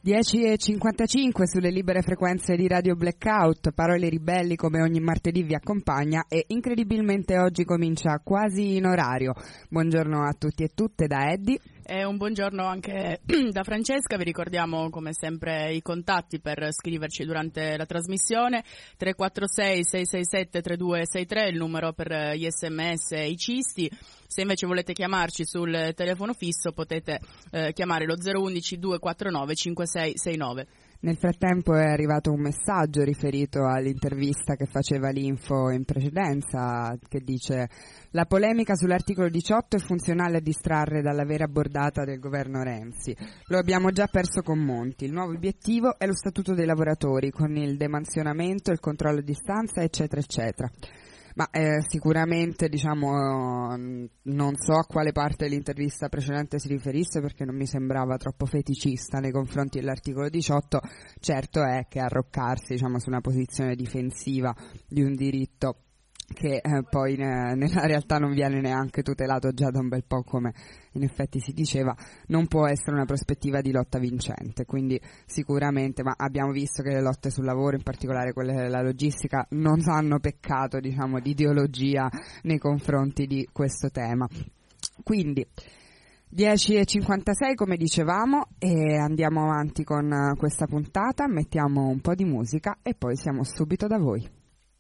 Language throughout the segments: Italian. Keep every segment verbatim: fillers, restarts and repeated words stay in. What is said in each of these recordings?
dieci e cinquantacinque sulle libere frequenze di Radio Blackout, Parole Ribelli come ogni martedì vi accompagna e incredibilmente oggi comincia quasi in orario. Buongiorno a tutti e tutte da Eddie. E un buongiorno anche da Francesca. Vi ricordiamo come sempre i contatti per scriverci durante la trasmissione: tre quattro sei sei sei sette tre due sei tre, il numero per gli sms e i cisti. Se invece volete chiamarci sul telefono fisso potete eh, chiamare lo zero uno uno due quattro nove cinque sei sei nove. Nel frattempo è arrivato un messaggio riferito all'intervista che faceva l'Info in precedenza, che dice: la polemica sull'articolo diciotto è funzionale a distrarre dalla vera bordata del governo Renzi. Lo abbiamo già perso con Monti. Il nuovo obiettivo è lo statuto dei lavoratori, con il demansionamento, il controllo a distanza, eccetera, eccetera. Ma eh, sicuramente, diciamo, non so a quale parte dell'intervista precedente si riferisse, perché non mi sembrava troppo feticista nei confronti dell'articolo diciotto. Certo è che arroccarsi, diciamo, su una posizione difensiva di un diritto che eh, poi ne, nella realtà non viene neanche tutelato già da un bel po', come in effetti si diceva, non può essere una prospettiva di lotta vincente. Quindi sicuramente, ma abbiamo visto che le lotte sul lavoro, in particolare quelle della logistica, non hanno peccato, diciamo, di ideologia nei confronti di questo tema. Quindi dieci e cinquantasei come dicevamo, e andiamo avanti con questa puntata, mettiamo un po' di musica e poi siamo subito da voi.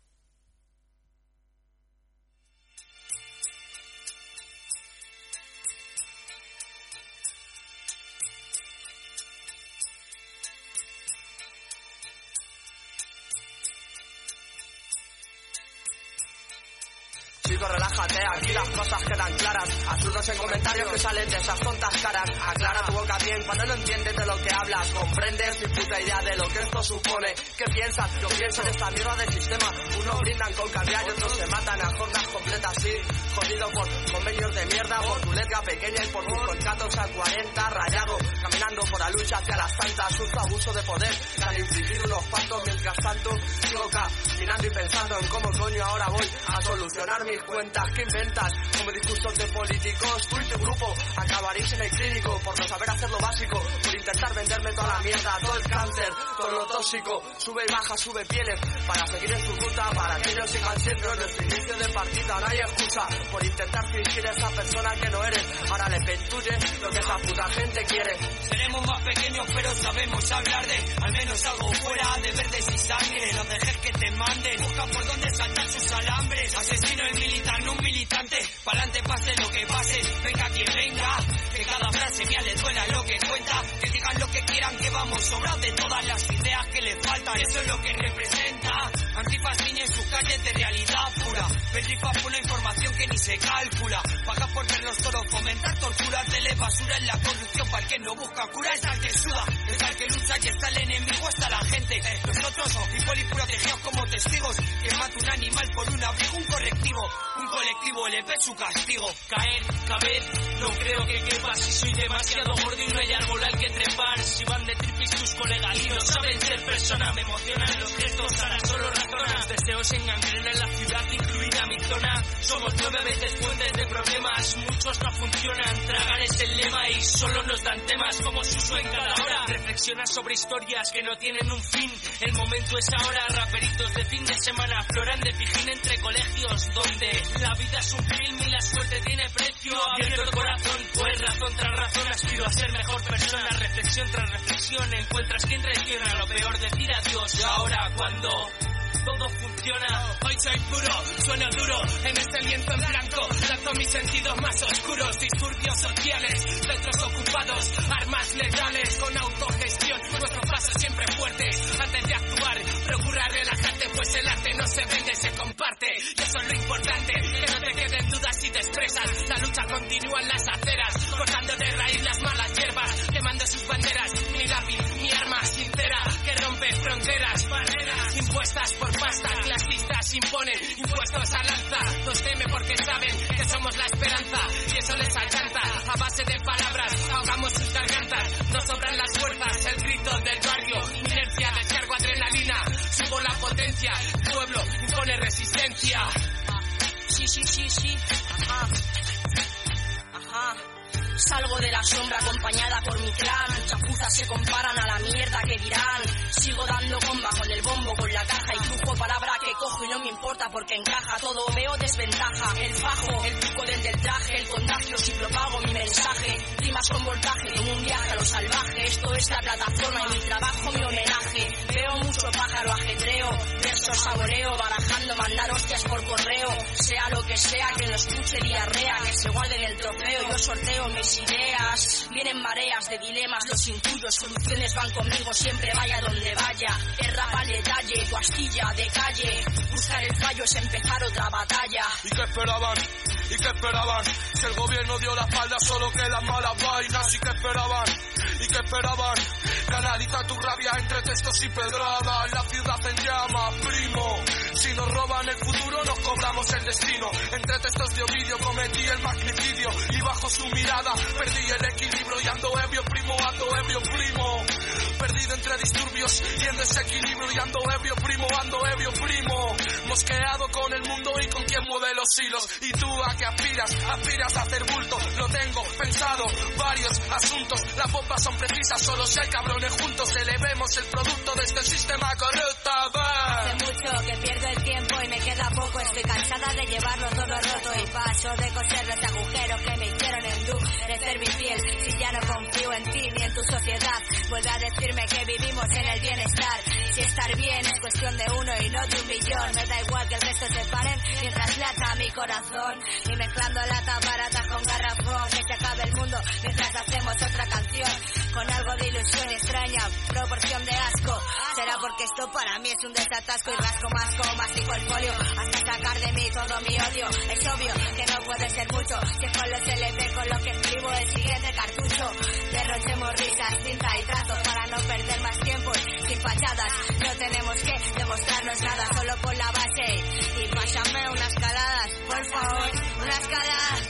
Chico, relájate, aquí las cosas quedan claras. Absurdos en comentarios que salen de esas tontas caras. Aclara tu boca bien cuando no entiendes de lo que hablas. Comprendes sin puta idea de lo que esto supone. ¿Qué piensas? Yo pienso en esta mierda del sistema. Unos brindan con caviar y otros se matan a jornadas completas, sí. Jodido por convenios de mierda, por tu letra pequeña y por tus contratos a cuarenta. Rayado, caminando por la lucha hacia las tantas. Uso abuso de poder al infringir unos pactos. Mientras tanto, sigo caminando y pensando en cómo coño ahora voy a solucionar mis cuentas. ¿Qué inventas? Como discursos de políticos. Tú y tu grupo acabaréis en el clínico por no saber hacer lo básico, por intentar venderme toda la mierda, todo el cáncer, todo lo tóxico. Sube y baja, sube pieles para seguir en su ruta, para que ellos sigan siendo en nuestro inicio de partida. No hay excusa por intentar fingir esa persona que no eres. Ahora le pentuye lo que esa puta gente quiere. Seremos más pequeños pero sabemos hablar de al menos algo fuera de verdes y sangre. No dejes que te manden, busca por dónde saltar sus alambres. Asesino el militar, no un militante. Pa'lante pase lo que pase, venga quien venga. Que cada frase mía le duela lo que cuenta. Que digan lo que quieran, que vamos sobrados de todas las ideas que le faltan. Eso es lo que representa. Antifascina en sus calles de realidad pura. Perrifa pura información que ni se calcula. Paga por verlos todos, fomentar tortura. Tele basura en la corrupción para el que no busca cura. Es al que suda, es al que lucha y está el enemigo, está la gente. Nosotros, hipólitos protegidos como testigos. Que mata un animal por un abrigo, un correctivo. Un colectivo le ve su castigo. Caer, caber, no creo que quepa. Si soy demasiado gordo y no hay árbol al que trepar. Si van de tripis tus colegas y no saben ser persona. Me emocionan los gestos, ahora solo razonan. Deseos en gangrena en la ciudad, incluida mi zona. Somos nueve veces fuentes de problemas, muchos no funcionan. Tragar es el lema y solo nos dan temas como Suso en cada hora. Reflexiona sobre historias que no tienen un fin. El momento es ahora, raperitos de fin de semana floran de pijín entre colegios, donde la vida es un film y la suerte tiene precio. Abierto el corazón, pues razón tras razón aspiro a ser mejor persona. Reflexión tras reflexión, encuentras quien traiciona. Lo peor decir adiós ahora cuando todo funciona. Hoy soy puro, sueno duro en este lienzo en blanco. Lanzo mis sentidos más oscuros. Disturbios sociales, centros ocupados, armas letales con autogestión. Nuestro paso siempre fuerte. Antes de actuar, procura relajarte, pues el arte no se vende, se comparte. Y eso es lo importante, que no te queden dudas si te expresas. La lucha continúa en las aceras, cortando de raíz las malas hierbas, quemando sus banderas. Mi lápiz, mi arma sincera, que rompe fronteras, barreras impuestas por pasta. Clasistas imponen impuestos al alza. Nos teme porque saben que somos la esperanza y eso les alcanza. A base de palabras ahogamos sus gargantas. Nos sobran las fuerzas, el grito del barrio. Inercia, descargo adrenalina, subo la potencia. El pueblo impone resistencia. Sí, sí, sí, sí. Ajá. Ajá. Salgo de la sombra acompañada por mi clan. Chapuzas se comparan a la mierda. porque encaja todo, veo desventaja. El fajo, el truco del del traje, el contagio si propago mi mensaje. Rimas con voltaje, en un viaje a lo salvaje. Esto es la plataforma y mi trabajo, mi homenaje. Veo mucho pájaro ajetreo, versos saboreo, barajando mandar hostias por correo. Sea lo que sea, que lo escuche diarrea, que se guarden el trofeo. Yo sorteo mis ideas, vienen mareas de dilemas, los intuyo, soluciones van conmigo siempre vaya donde vaya. El rap al detalle, tu astilla de calle, buscar el fallo es empezar otra batalla. ¿Y qué esperaban? ¿Y qué esperaban? Si el gobierno dio la espalda solo quedan malas vainas. ¿Y qué esperaban? ¿Y qué esperaban? Canaliza tu rabia entre textos y pedradas. La ciudad en llamas, primo. Si nos roban el futuro nos cobramos el destino. Entre textos de Ovidio cometí el magnicidio y bajo su mirada perdí el equilibrio y ando ebrio, primo, ando ebrio, primo. Perdido entre disturbios y en desequilibrio y ando ebrio, primo, ando ebrio, primo. Mosqueado con el mundo y con quien mueve los hilos. ¿Y tú a qué aspiras? Aspiras a hacer bulto. Lo tengo pensado, varios asuntos. Las bombas son precisas solo si hay cabrones juntos. Elevemos el producto de este sistema corrupto. Hace mucho que pierdo el tiempo y me queda poco. Estoy cansada de llevarlo todo roto y paso de coser los agujeros que me hicieron endurecer mi piel. Si ya no confío en ti ni en tu sociedad, vuelve a decirme que vivimos en el bienestar. Si estar bien es cuestión de uno y no de un millón, me da igual que el resto se paren mientras lata mi corazón. Y mezclando lata barata con garrafón, que se acabe el mundo mientras hacemos otra canción. Con algo de ilusión extraña, proporción de asco. Será porque esto para mí es un desatasco y rasco más como mastico el folio hasta sacar de mí todo mi odio. Es obvio que no puede ser mucho, que con los L P con lo que escribo el siguiente cartucho. Derrochemos risas, tinta y trazos para no perder más tiempo sin fachadas. No tenemos que demostrarnos nada, solo por la base. Y pásame unas caladas, por favor, unas caladas.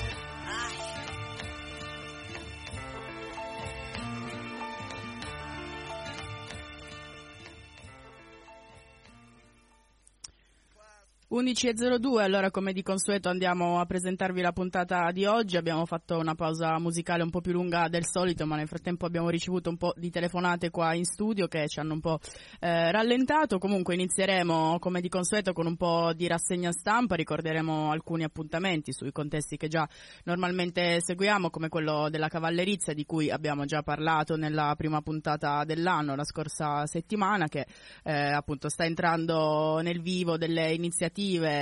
undici e zero due, allora come di consueto andiamo a presentarvi la puntata di oggi. Abbiamo fatto una pausa musicale un po' più lunga del solito, ma nel frattempo abbiamo ricevuto un po' di telefonate qua in studio che ci hanno un po' eh, rallentato. Comunque inizieremo come di consueto con un po' di rassegna stampa, ricorderemo alcuni appuntamenti sui contesti che già normalmente seguiamo, come quello della cavallerizza di cui abbiamo già parlato nella prima puntata dell'anno, la scorsa settimana, che eh, appunto sta entrando nel vivo delle iniziative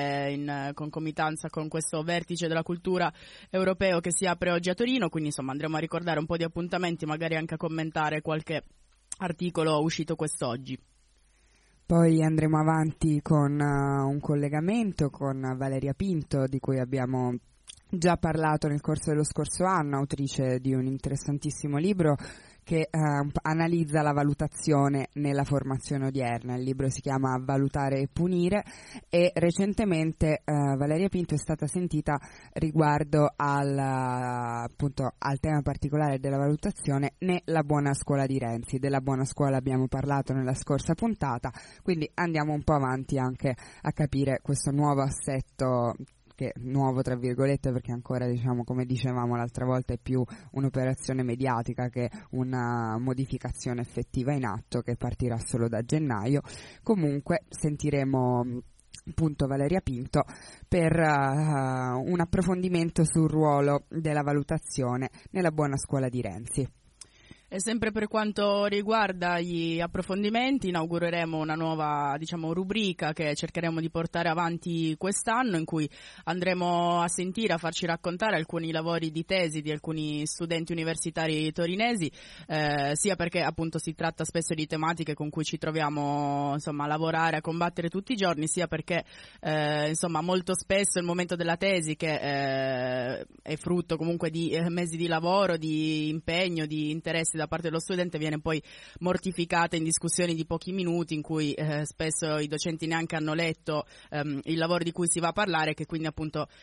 in concomitanza con questo vertice della cultura europeo che si apre oggi a Torino. Quindi insomma andremo a ricordare un po' di appuntamenti, magari anche a commentare qualche articolo uscito quest'oggi. Poi andremo avanti con uh, un collegamento con Valeria Pinto, di cui abbiamo già parlato nel corso dello scorso anno, autrice di un interessantissimo libro che uh, analizza la valutazione nella formazione odierna. Il libro si chiama Valutare e punire e recentemente uh, Valeria Pinto è stata sentita riguardo al, uh, appunto, al tema particolare della valutazione nella buona scuola di Renzi. Della buona scuola abbiamo parlato nella scorsa puntata, quindi andiamo un po' avanti anche a capire questo nuovo assetto, che nuovo tra virgolette perché ancora, diciamo, come dicevamo l'altra volta, è più un'operazione mediatica che una modificazione effettiva in atto che partirà solo da gennaio. Comunque sentiremo appunto Valeria Pinto per uh, un approfondimento sul ruolo della valutazione nella buona scuola di Renzi. E sempre per quanto riguarda gli approfondimenti, inaugureremo una nuova, diciamo, rubrica che cercheremo di portare avanti quest'anno, in cui andremo a sentire, a farci raccontare alcuni lavori di tesi di alcuni studenti universitari torinesi, eh, sia perché appunto si tratta spesso di tematiche con cui ci troviamo, insomma, a lavorare, a combattere tutti i giorni, sia perché eh, insomma molto spesso il momento della tesi, che eh, è frutto comunque di eh, mesi di lavoro, di impegno, di interessi da parte dello studente, viene poi mortificata in discussioni di pochi minuti in cui eh, spesso i docenti neanche hanno letto ehm, il lavoro di cui si va a parlare, che quindi appunto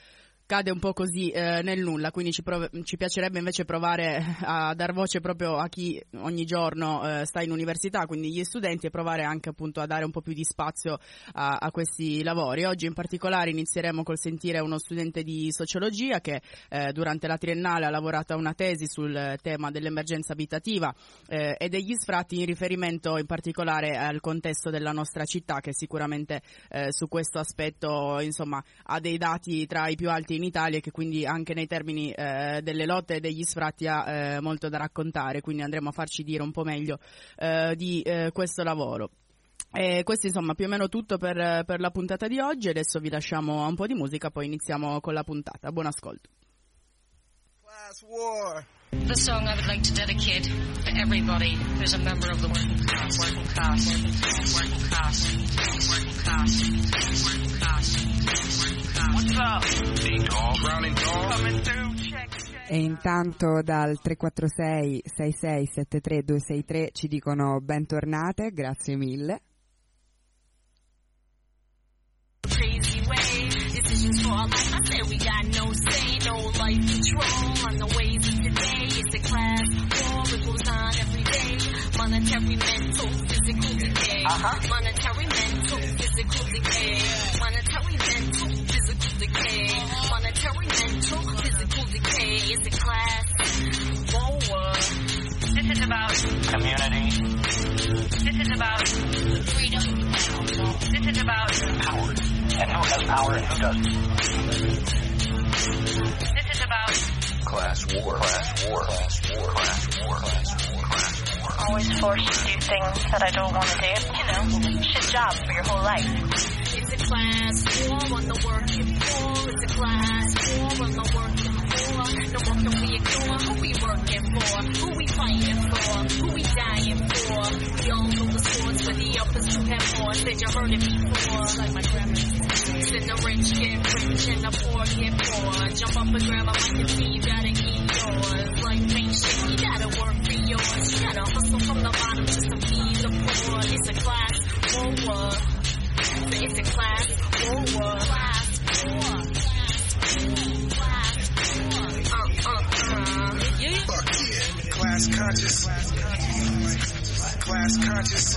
cade un po' così eh, nel nulla, quindi ci, prov- ci piacerebbe invece provare a dar voce proprio a chi ogni giorno eh, sta in università, quindi gli studenti, e provare anche appunto a dare un po' più di spazio a, a questi lavori. Oggi in particolare inizieremo col sentire uno studente di sociologia che eh, durante la triennale ha lavorato a una tesi sul tema dell'emergenza abitativa eh, e degli sfratti, in riferimento in particolare al contesto della nostra città, che sicuramente eh, su questo aspetto insomma ha dei dati tra i più alti in Italia e che quindi anche nei termini eh, delle lotte e degli sfratti ha eh, molto da raccontare, quindi andremo a farci dire un po' meglio eh, di eh, questo lavoro. E questo insomma più o meno tutto per, per la puntata di oggi. Adesso vi lasciamo a un po' di musica, poi iniziamo con la puntata. Buon ascolto. Class war. The song I would like to dedicate to everybody who's a member of the working class, working class, working class, working class, working class, working class, working class. What's up? Big dog, drowning dog, coming through, check, check. E intanto dal tre quattro sei sei sei sette tre due sei tre ci dicono bentornate, grazie mille. Crazy way, decisions for our life. I said we got no say, no life control on the ways of today. It's a class war, it goes on every day. Monetary, mental, physical decay. Uh-huh. Monetary, mental, physical decay. Monetary, mental, physical decay. Monetary, mental, physical decay. It's a class war. This is about Community. This is about freedom. This is about Power. And who has power and who doesn't? this is about Class war. Class war. Class war. Class war. Class war. Class war. always forced to do things that I don't want to do. You know, shit job for your whole life. It's a class war on the working poor. It's a class war on the working poor. No more can we ignore who we working for, who we fighting for, who we dying for. We all know the scores for the uppers who have more. Said you heard it before, like my grandma. Said the rich get rich and the poor get poor. Jump up and grab a mic and see you gotta eat yours. Life ain't shit, you gotta work for yours. You gotta hustle from the bottom just to feed the poor. It's a class war. It's a class war. Class war. Class war. Uh, uh, uh. Yeah. Fuck yeah. Class conscious. Class conscious.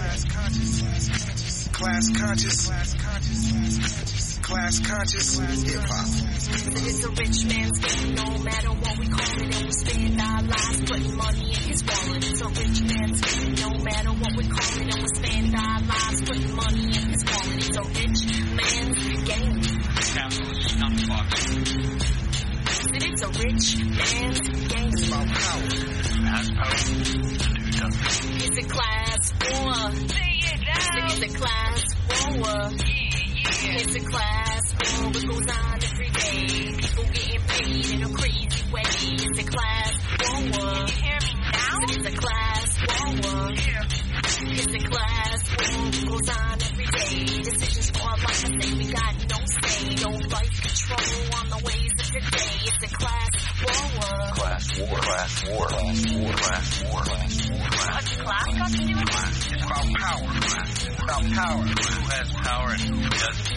Class conscious. Class conscious. Hip hop. It's a rich man's game, no matter what we call it, and we spend our lives putting money in his wallet. It's a rich man's game, no matter what we call it, and we spend our lives putting money in his wallet. It's a rich man's game. Capitalist snuffbox. It's a rich man's game. It's about power. Who has power and who doesn't? It's a class war. Say it loud. It's a class war. It's a class war. What goes on every day? People getting paid in a crazy way. It's a class war. You hear me now? It's a class war. It's a class war. What goes on every day? Decisions for our life. I say we got no say, no life control on the ways of today. It's a class war. Class war. Class war. Class war. Class war. Class war. What's class got to do with it? It's about power. It's about power. Who has power and who doesn't?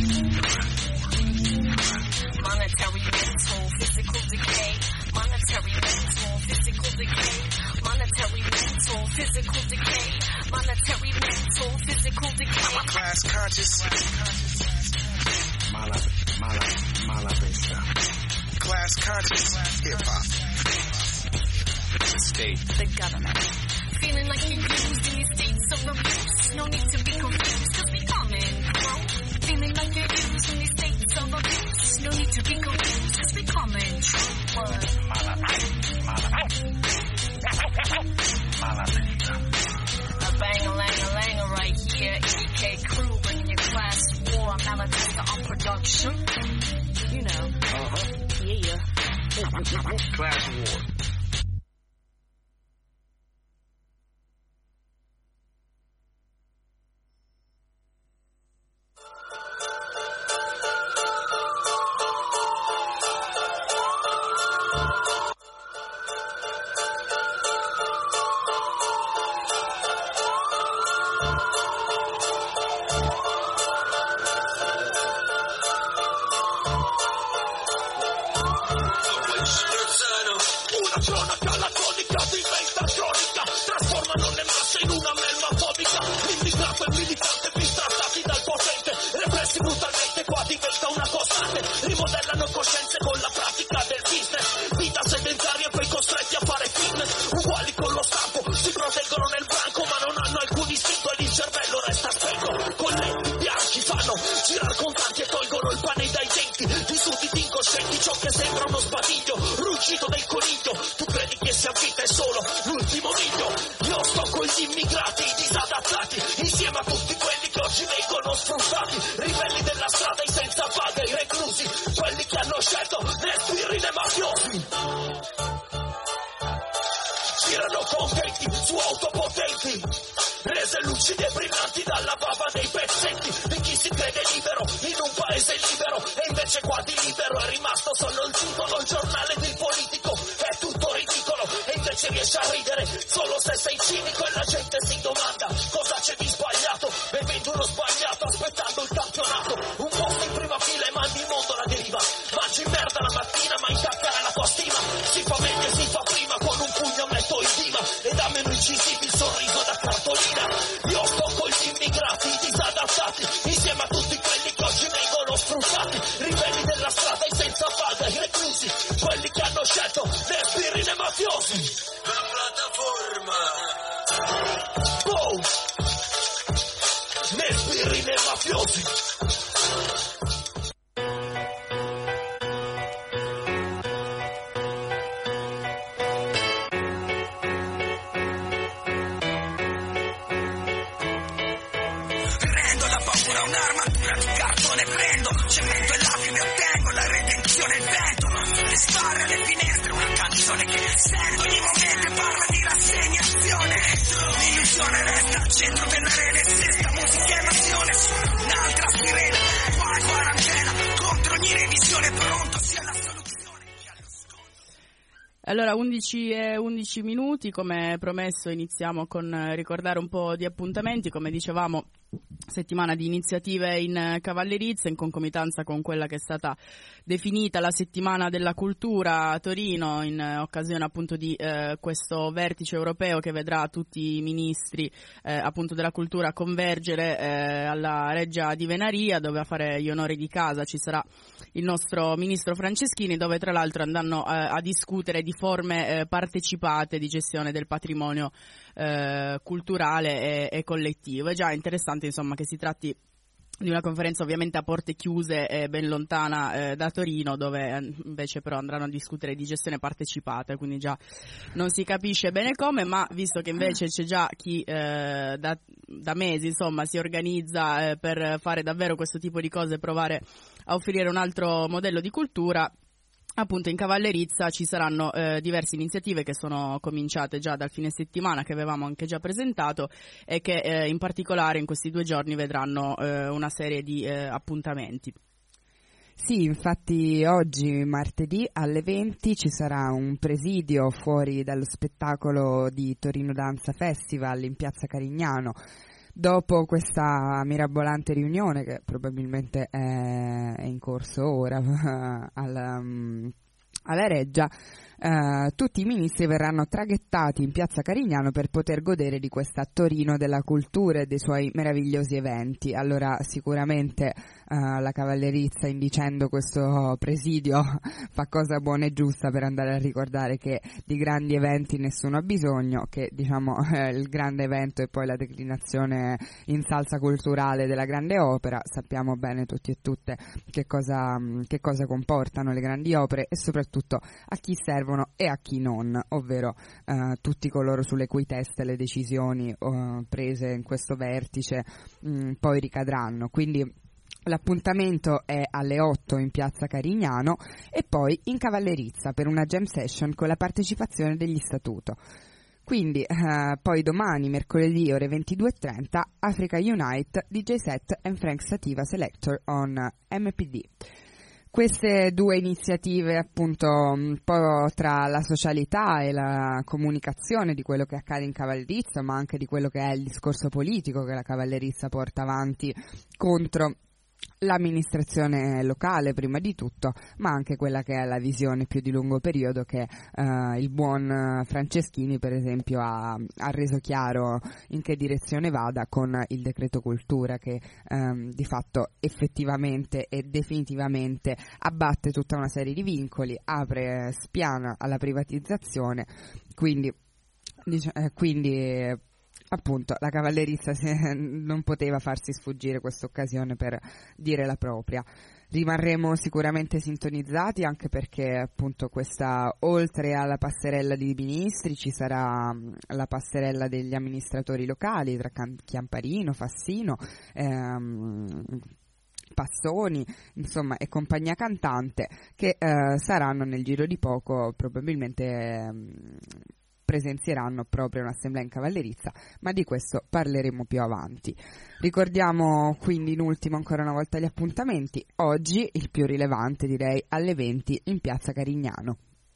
Monetary, mental, physical decay. Monetary, mental, physical decay. Monetary, mental, physical decay. Monetary, mental, physical decay. Class conscious. Mala, mala, mala vista. Class conscious. Hip hop. The state. The government. Feeling like you're used in these states of abuse. No need to be confused, cause we coming through. Feeling like you're used in these states of abuse. No need to be confused, cause we coming true. What? Mala, mala, mala vista. A bang-a-lang-a-lang right here. E K crew bringing your class war. Malatesta on production. You know. Uh-huh. Yeah. Class war. soldato e militante bistrattati dal potente, repressi brutalmente, qua diventa una costante. Rimodellano coscienze con la pratica del business, vita sedentaria e poi costretti a fare fitness. Uguali con lo stampo, si proteggono nel branco ma non hanno alcun istinto e il cervello resta spento. Con lenti bianchi fanno girar contanti e tolgono il pane dai denti. Di sudditi incoscienti, ciò che sembra uno sbadiglio, ruggito del coniglio. Tu credi che sia vita e solo l'ultimo miglio. Io sto con gli immigrati disadattati, insieme a tutti quelli che oggi vengono sfruttati. Ribelli della strada, i senza paga, i reclusi, quelli che hanno scelto le sbirri dei mafiosi. Girano contenti su auto potenti, rese lucide e brillanti dalla bava dei pezzenti. Di chi si crede libero in un paese libero, e invece qua di libero è rimasto solo il titolo. Il giornale del politico è tutto ridicolo, e invece riesce a ridere solo se sei cinico. E la gente si domanda cosa c'è di sbagliato, bevendo uno sbagliato aspettando il campionato. Un posto in prima fila e mandi in mondo la deriva. Mangi merda la mattina ma intaccare la tua stima. Si fa meglio e si fa prima, con un pugno metto in dima e da meno incisivi il sorriso da cartolina. Io sto con gli immigrati disadattati, insieme a tutti quelli che oggi vengono sfruttati. Ribelli della strada, i senza paga, i reclusi, quelli che hanno scelto le sbirri dei mafiosi. La piattaforma oh! Le sbirri dei mafiosi. Un'armatura di cartone prendo, cemento e lacrime ottengo la redenzione e il vento. Le sbarre alle finestre, una canzone che sento ogni momento e parla di rassegnazione. L'illusione resta al centro della rete, sesta musica e passione su un'altra sirena. Qua è quarantena, contro ogni revisione, pronto sia la soluzione che allo scontro. Allora, undici e undici minuti, come promesso iniziamo con ricordare un po' di appuntamenti. Come dicevamo, settimana di iniziative in cavallerizza, in concomitanza con quella che è stata definita la settimana della cultura a Torino, in occasione appunto di eh, questo vertice europeo che vedrà tutti i ministri eh, appunto della cultura convergere eh, alla Reggia di Venaria, dove a fare gli onori di casa ci sarà il nostro ministro Franceschini, dove tra l'altro andranno eh, a discutere di forme eh, partecipate di gestione del patrimonio eh, culturale e, e collettivo. È già interessante insomma che si tratti di una conferenza ovviamente a porte chiuse e ben lontana eh, da Torino, dove invece però andranno a discutere di gestione partecipata, quindi già non si capisce bene come, ma visto che invece c'è già chi eh, da, da mesi insomma si organizza eh, per fare davvero questo tipo di cose, provare a offrire un altro modello di cultura, appunto in cavallerizza ci saranno eh, diverse iniziative che sono cominciate già dal fine settimana, che avevamo anche già presentato, e che eh, in particolare in questi due giorni vedranno eh, una serie di eh, appuntamenti. Sì, infatti oggi martedì alle venti ci sarà un presidio fuori dallo spettacolo di Torino Danza Festival in Piazza Carignano. Dopo questa mirabolante riunione, che probabilmente è, è in corso ora alla, alla Reggia, eh, tutti i ministri verranno traghettati in Piazza Carignano per poter godere di questa Torino della cultura e dei suoi meravigliosi eventi. Allora sicuramente Uh, la cavallerizza, in dicendo questo presidio, fa cosa buona e giusta per andare a ricordare che di grandi eventi nessuno ha bisogno, che diciamo eh, il grande evento è poi la declinazione in salsa culturale della grande opera. Sappiamo bene tutti e tutte che cosa, che cosa comportano le grandi opere e soprattutto a chi servono e a chi non, ovvero uh, tutti coloro sulle cui teste le decisioni uh, prese in questo vertice mh, poi ricadranno. Quindi l'appuntamento è alle otto in Piazza Carignano e poi in cavallerizza per una jam session con la partecipazione degli Statuto. Quindi eh, poi domani, mercoledì, ore ventidue e trenta, Africa Unite, D J set and Frank Sativa Selector on M P D. Queste due iniziative, appunto, un po' tra la socialità e la comunicazione di quello che accade in cavallerizza, ma anche di quello che è il discorso politico che la cavallerizza porta avanti contro l'amministrazione locale prima di tutto, ma anche quella che è la visione più di lungo periodo che eh, il buon Franceschini per esempio ha, ha reso chiaro in che direzione vada con il decreto cultura, che ehm, di fatto effettivamente e definitivamente abbatte tutta una serie di vincoli, apre spiana alla privatizzazione, quindi, dic- eh, quindi appunto la cavallerizza non poteva farsi sfuggire questa occasione per dire la propria. Rimarremo sicuramente sintonizzati, anche perché appunto questa, oltre alla passerella dei ministri, ci sarà la passerella degli amministratori locali tra Chiamparino, Fassino, ehm, Passoni, insomma, e compagnia cantante, che eh, saranno nel giro di poco probabilmente ehm, presenzieranno proprio un'assemblea in cavallerizza, ma di questo parleremo più avanti. Ricordiamo quindi in ultimo ancora una volta gli appuntamenti. Oggi il più rilevante, direi, alle venti in piazza Carignano.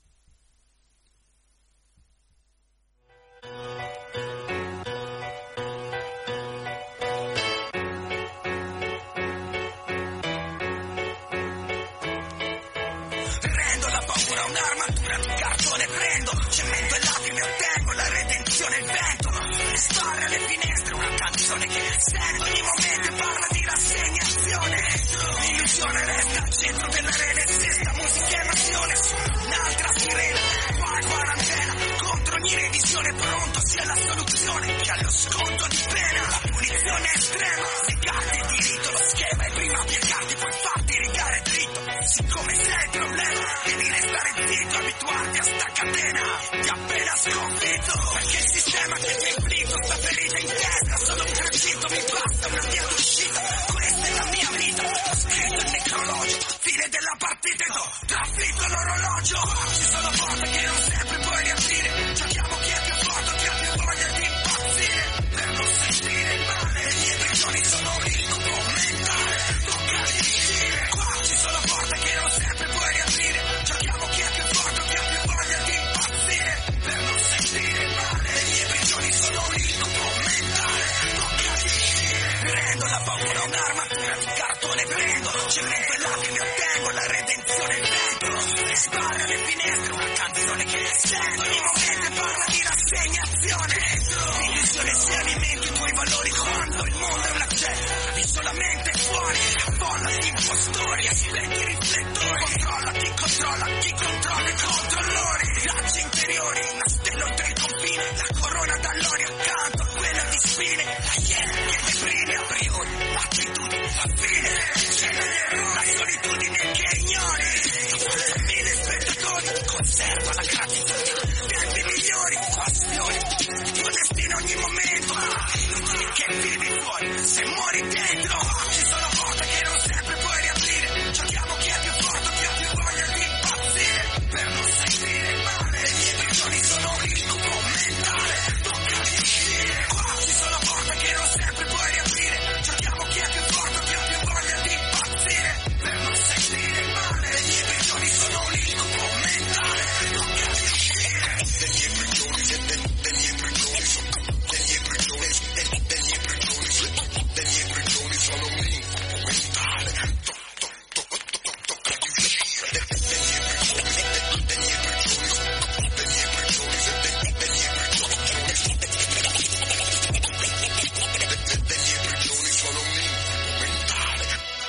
Rendo la paura un'armatura di cartone, prendo cemento e lacrime, ottengo la redenzione, il vento spara alle finestre, una canzone che sento ogni momento e parla di rassegnazione. L'illusione resta al centro della rete, se sta musica è passione su un'altra sirena, qua quarantena contro ogni revisione, pronto sia la soluzione che allo sconto di pena. La punizione estrema, negate il diritto, lo schema è prima piegarti, poi farti rigare dritto. Siccome sei il problema, devi restare zitto, abituarti a sta catena, ti ha appena sconfitto, perché il sistema che ti ha inflitto sta ferita in testa, sono un crepito, mi basta una via d'uscita, questa è la mia vita, ho scritto il necrologio, fine della partita e do, trafitto l'orologio, ci sono porte che non sempre puoi riaprire, giochiamo chi è più forte, chi ha più voglia di impazzire, per non sentire il male, le mie prigioni sono un incubo mentale, tocca dirigere, qua ci sono porte che non sempre puoi riaprire, giochiamo chi è più forte, chi ha più voglia di impazzire, per non sentire il male, le mie prigioni sono un incubo mentale, tocca dirigere, rendo la paura un'armatura di cartone, prendo cemento e lacrime, ottengo la redenzione, il vento spara alle finestre, una canzone che sento ogni momento e parla di rassegnazione. L'illusione si alimenta i tuoi valori quando il mondo è una cella, isolamente fuori, folla di impostori, spegni i riflettori, controlla chi controlla, chi controlla i controllori, raggi interiori, una stella oltre il confine, la corona d'allori accanto a quella di spine, la iena che deprime a priori, l'attitudine, la fine, la solitudine che ignori, mille spettatori, conserva la gratitudine, tempi migliori, passioni, il tuo destino ogni momento, inutili che vivi fuori, se muori dentro, ci sono porte che non sempre puoi riaprire, giochiamo chi è più forte, chi ha più voglia di impazzire, per non sentire il male, le mie prigioni sono un incubo mentale, tocca dirigere, qua ci sono porte che non sempre puoi riaprire, giochiamo chi è più forte, chi ha più voglia di impazzire, per non sentire il male, le mie prigioni sono un incubo mentale, tocca dirigere, le mie prigioni, le mie prigioni sono, le mie prigioni, le mie prigioni sono, le mie prigioni sono un incubo mentale, tocca dirigere, le mie prigioni, le mie prigioni sono, le mie prigioni, le mie prigioni sono un incubo mentale.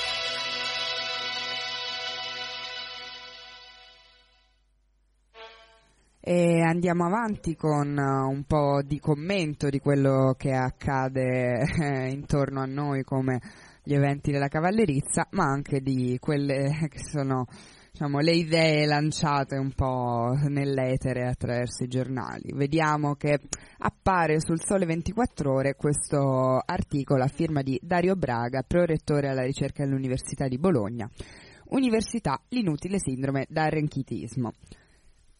E andiamo avanti con uh, un po' di commento di quello che accade eh, intorno a noi come gli eventi della cavallerizza, ma anche di quelle che sono, diciamo, le idee lanciate un po' nell'etere attraverso i giornali. Vediamo che appare sul Sole ventiquattro Ore questo articolo a firma di Dario Braga, prorettore alla ricerca dell'Università di Bologna. Università, l'inutile sindrome da arrenchitismo.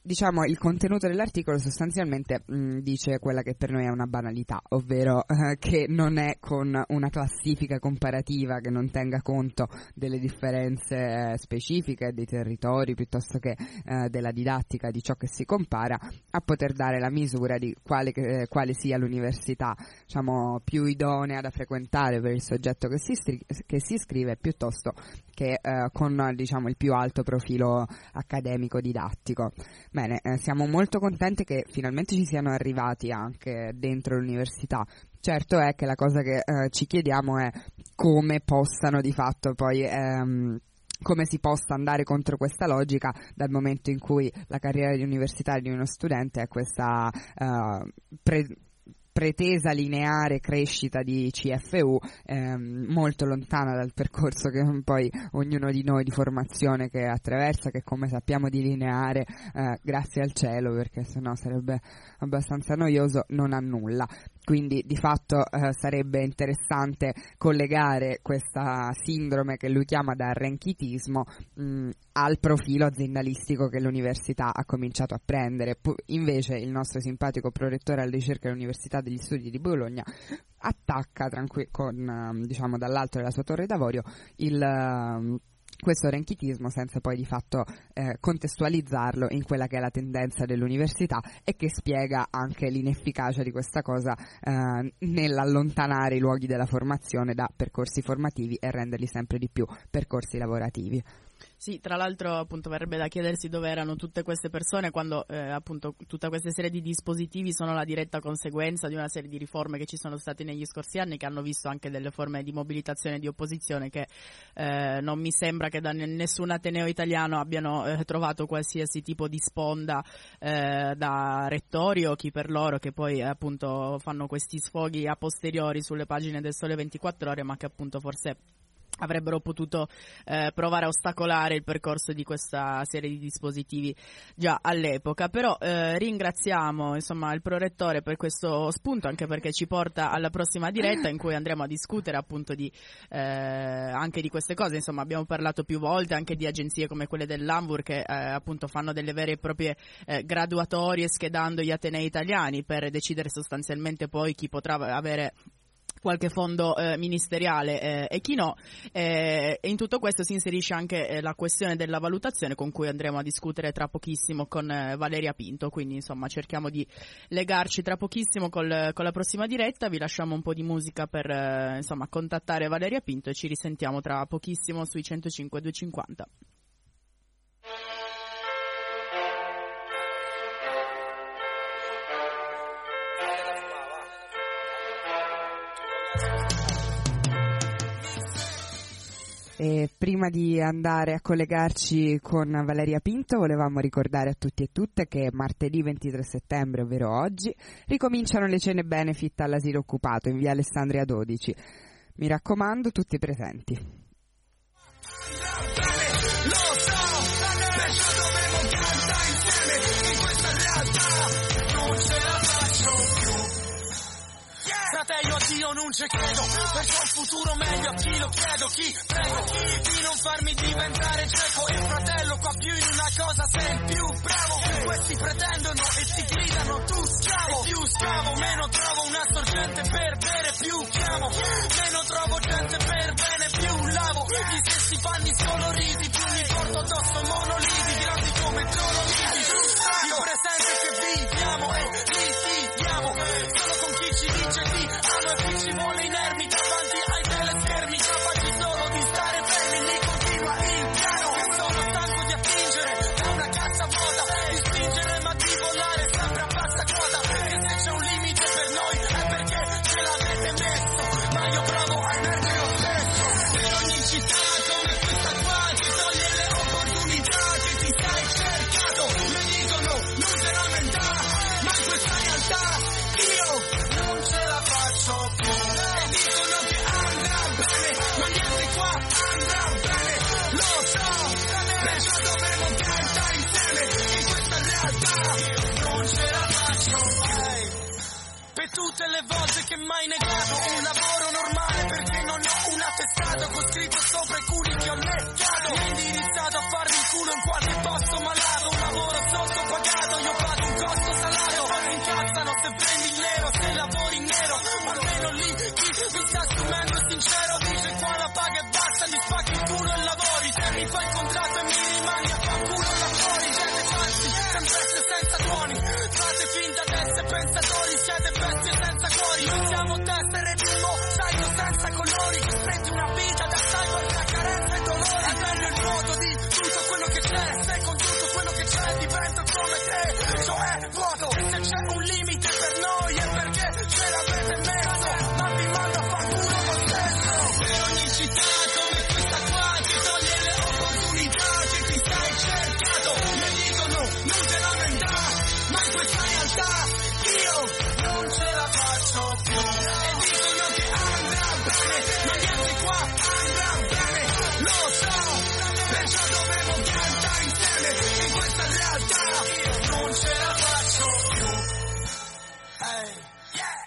diciamo il contenuto dell'articolo sostanzialmente mh, dice quella che per noi è una banalità, ovvero eh, che non è con una classifica comparativa che non tenga conto delle differenze eh, specifiche dei territori piuttosto che eh, della didattica di ciò che si compara, a poter dare la misura di quale, eh, quale sia l'università, diciamo, più idonea da frequentare per il soggetto che si, stri- che si iscrive, piuttosto che eh, con, diciamo, il più alto profilo accademico didattico. Bene, eh, siamo molto contenti che finalmente ci siano arrivati anche dentro l'università. Certo è che la cosa che eh, ci chiediamo è come possano di fatto poi ehm, come si possa andare contro questa logica, dal momento in cui la carriera universitaria di uno studente è questa eh, pre- pretesa lineare crescita di C F U, ehm, molto lontana dal percorso che poi ognuno di noi di formazione che attraversa, che come sappiamo di lineare, eh, grazie al cielo, perché sennò sarebbe abbastanza noioso, non ha nulla. Quindi di fatto eh, sarebbe interessante collegare questa sindrome che lui chiama da ranchitismo mh, al profilo aziendalistico che l'università ha cominciato a prendere. Pu- invece il nostro simpatico prorettore alla ricerca dell'Università degli Studi di Bologna attacca tranqu- con, diciamo, dall'alto della sua torre d'avorio il... Uh, questo ranchitismo senza poi di fatto eh, contestualizzarlo in quella che è la tendenza dell'università, e che spiega anche l'inefficacia di questa cosa eh, nell'allontanare i luoghi della formazione da percorsi formativi e renderli sempre di più percorsi lavorativi. Sì, tra l'altro appunto verrebbe da chiedersi dove erano tutte queste persone quando eh, appunto tutta questa serie di dispositivi sono la diretta conseguenza di una serie di riforme che ci sono state negli scorsi anni, che hanno visto anche delle forme di mobilitazione e di opposizione che eh, non mi sembra che da n- nessun ateneo italiano abbiano eh, trovato qualsiasi tipo di sponda eh, da rettori o chi per loro, che poi eh, appunto fanno questi sfoghi a posteriori sulle pagine del Sole ventiquattro Ore, ma che appunto forse avrebbero potuto eh, provare a ostacolare il percorso di questa serie di dispositivi già all'epoca. Però eh, ringraziamo insomma il prorettore per questo spunto, anche perché ci porta alla prossima diretta in cui andremo a discutere appunto di eh, anche di queste cose. Insomma, abbiamo parlato più volte anche di agenzie come quelle dell'Anvur che eh, appunto fanno delle vere e proprie eh, graduatorie schedando gli atenei italiani per decidere sostanzialmente poi chi potrà avere qualche fondo eh, ministeriale eh, e chi no, eh, e in tutto questo si inserisce anche eh, la questione della valutazione, con cui andremo a discutere tra pochissimo con eh, Valeria Pinto. Quindi insomma cerchiamo di legarci tra pochissimo col, con la prossima diretta. Vi lasciamo un po' di musica per eh, insomma contattare Valeria Pinto e ci risentiamo tra pochissimo sui centocinque duecentocinquanta. E prima di andare a collegarci con Valeria Pinto, volevamo ricordare a tutti e tutte che martedì ventitré settembre, ovvero oggi, ricominciano le cene benefit all'asilo occupato in via Alessandria dodici. Mi raccomando, tutti presenti. Io a Dio non ci credo, perché un futuro meglio a chi lo chiedo, chi prego, di non farmi diventare cieco. E fratello, qua più in una cosa sei il più bravo. Questi pretendono e ti gridano tu schiavo. E più schiavo, meno trovo una sorgente per bere, più chiamo. Meno trovo gente per bene, più lavo. Gli stessi panni solo risi, più mi porto addosso monoliti, grandi come dolomiti. Io presente che viviamo e litigiamo solo con chi ci dice di amo e chi ci vuole inermi davanti ai teleschermi, capaci solo di stare fermi. Lì continua il piano, sono stanco di attingere da una cassa vuota, di spingere ma di volare sempre a bassa quota. E se c'è un limite per noi è perché ce l'avete messo, ma io provo a emergere lo stesso. Per ogni città come questa qua ti toglie le opportunità che ti sei cercato. Mi dicono non te lamentare, ma in questa realtà io non ce la faccio più. E dicono che andrà bene, ma niente qua andrà bene. Lo so, perciò dovremo cantare insieme in questa realtà. Non ce la faccio più. Per tutte le volte che mai negato un lavoro normale, perché non ho un attestato con scritto sopra i culi che ho neccato. Mi ho indirizzato a farmi il culo in qualche posto malato, un lavoro sottopagato mi sta assumendo sincero, dice qua la paga e basta, gli spacchi il culo e lavori, se mi fai il contratto e mi rimani a fanculo là fuori, siete falsi, sempre senza tuoni, fate finta d'essere pensatori, siete bestie senza cuori, non siamo tessere di un mosaico senza colori, prendi una vita da cyborg tra carenza e dolore, è meglio il modo di tutto quello che c'è, se con tutto quello che c'è divento come te, cioè vuoto, e se c'è un limite per noi è perché ce l'avete messo, ma vi mando a fanculo lo stesso, per ogni città come questa qua ti toglie le opportunità che ti sei cercato, mi dicono non te la vendrà, ma in questa realtà io non ce la faccio più, e dicono che andrà bene, ma niente qua andrà bene, lo so, perciò dovevo piantare insieme, in questa realtà io non ce la faccio più, hey, yeah.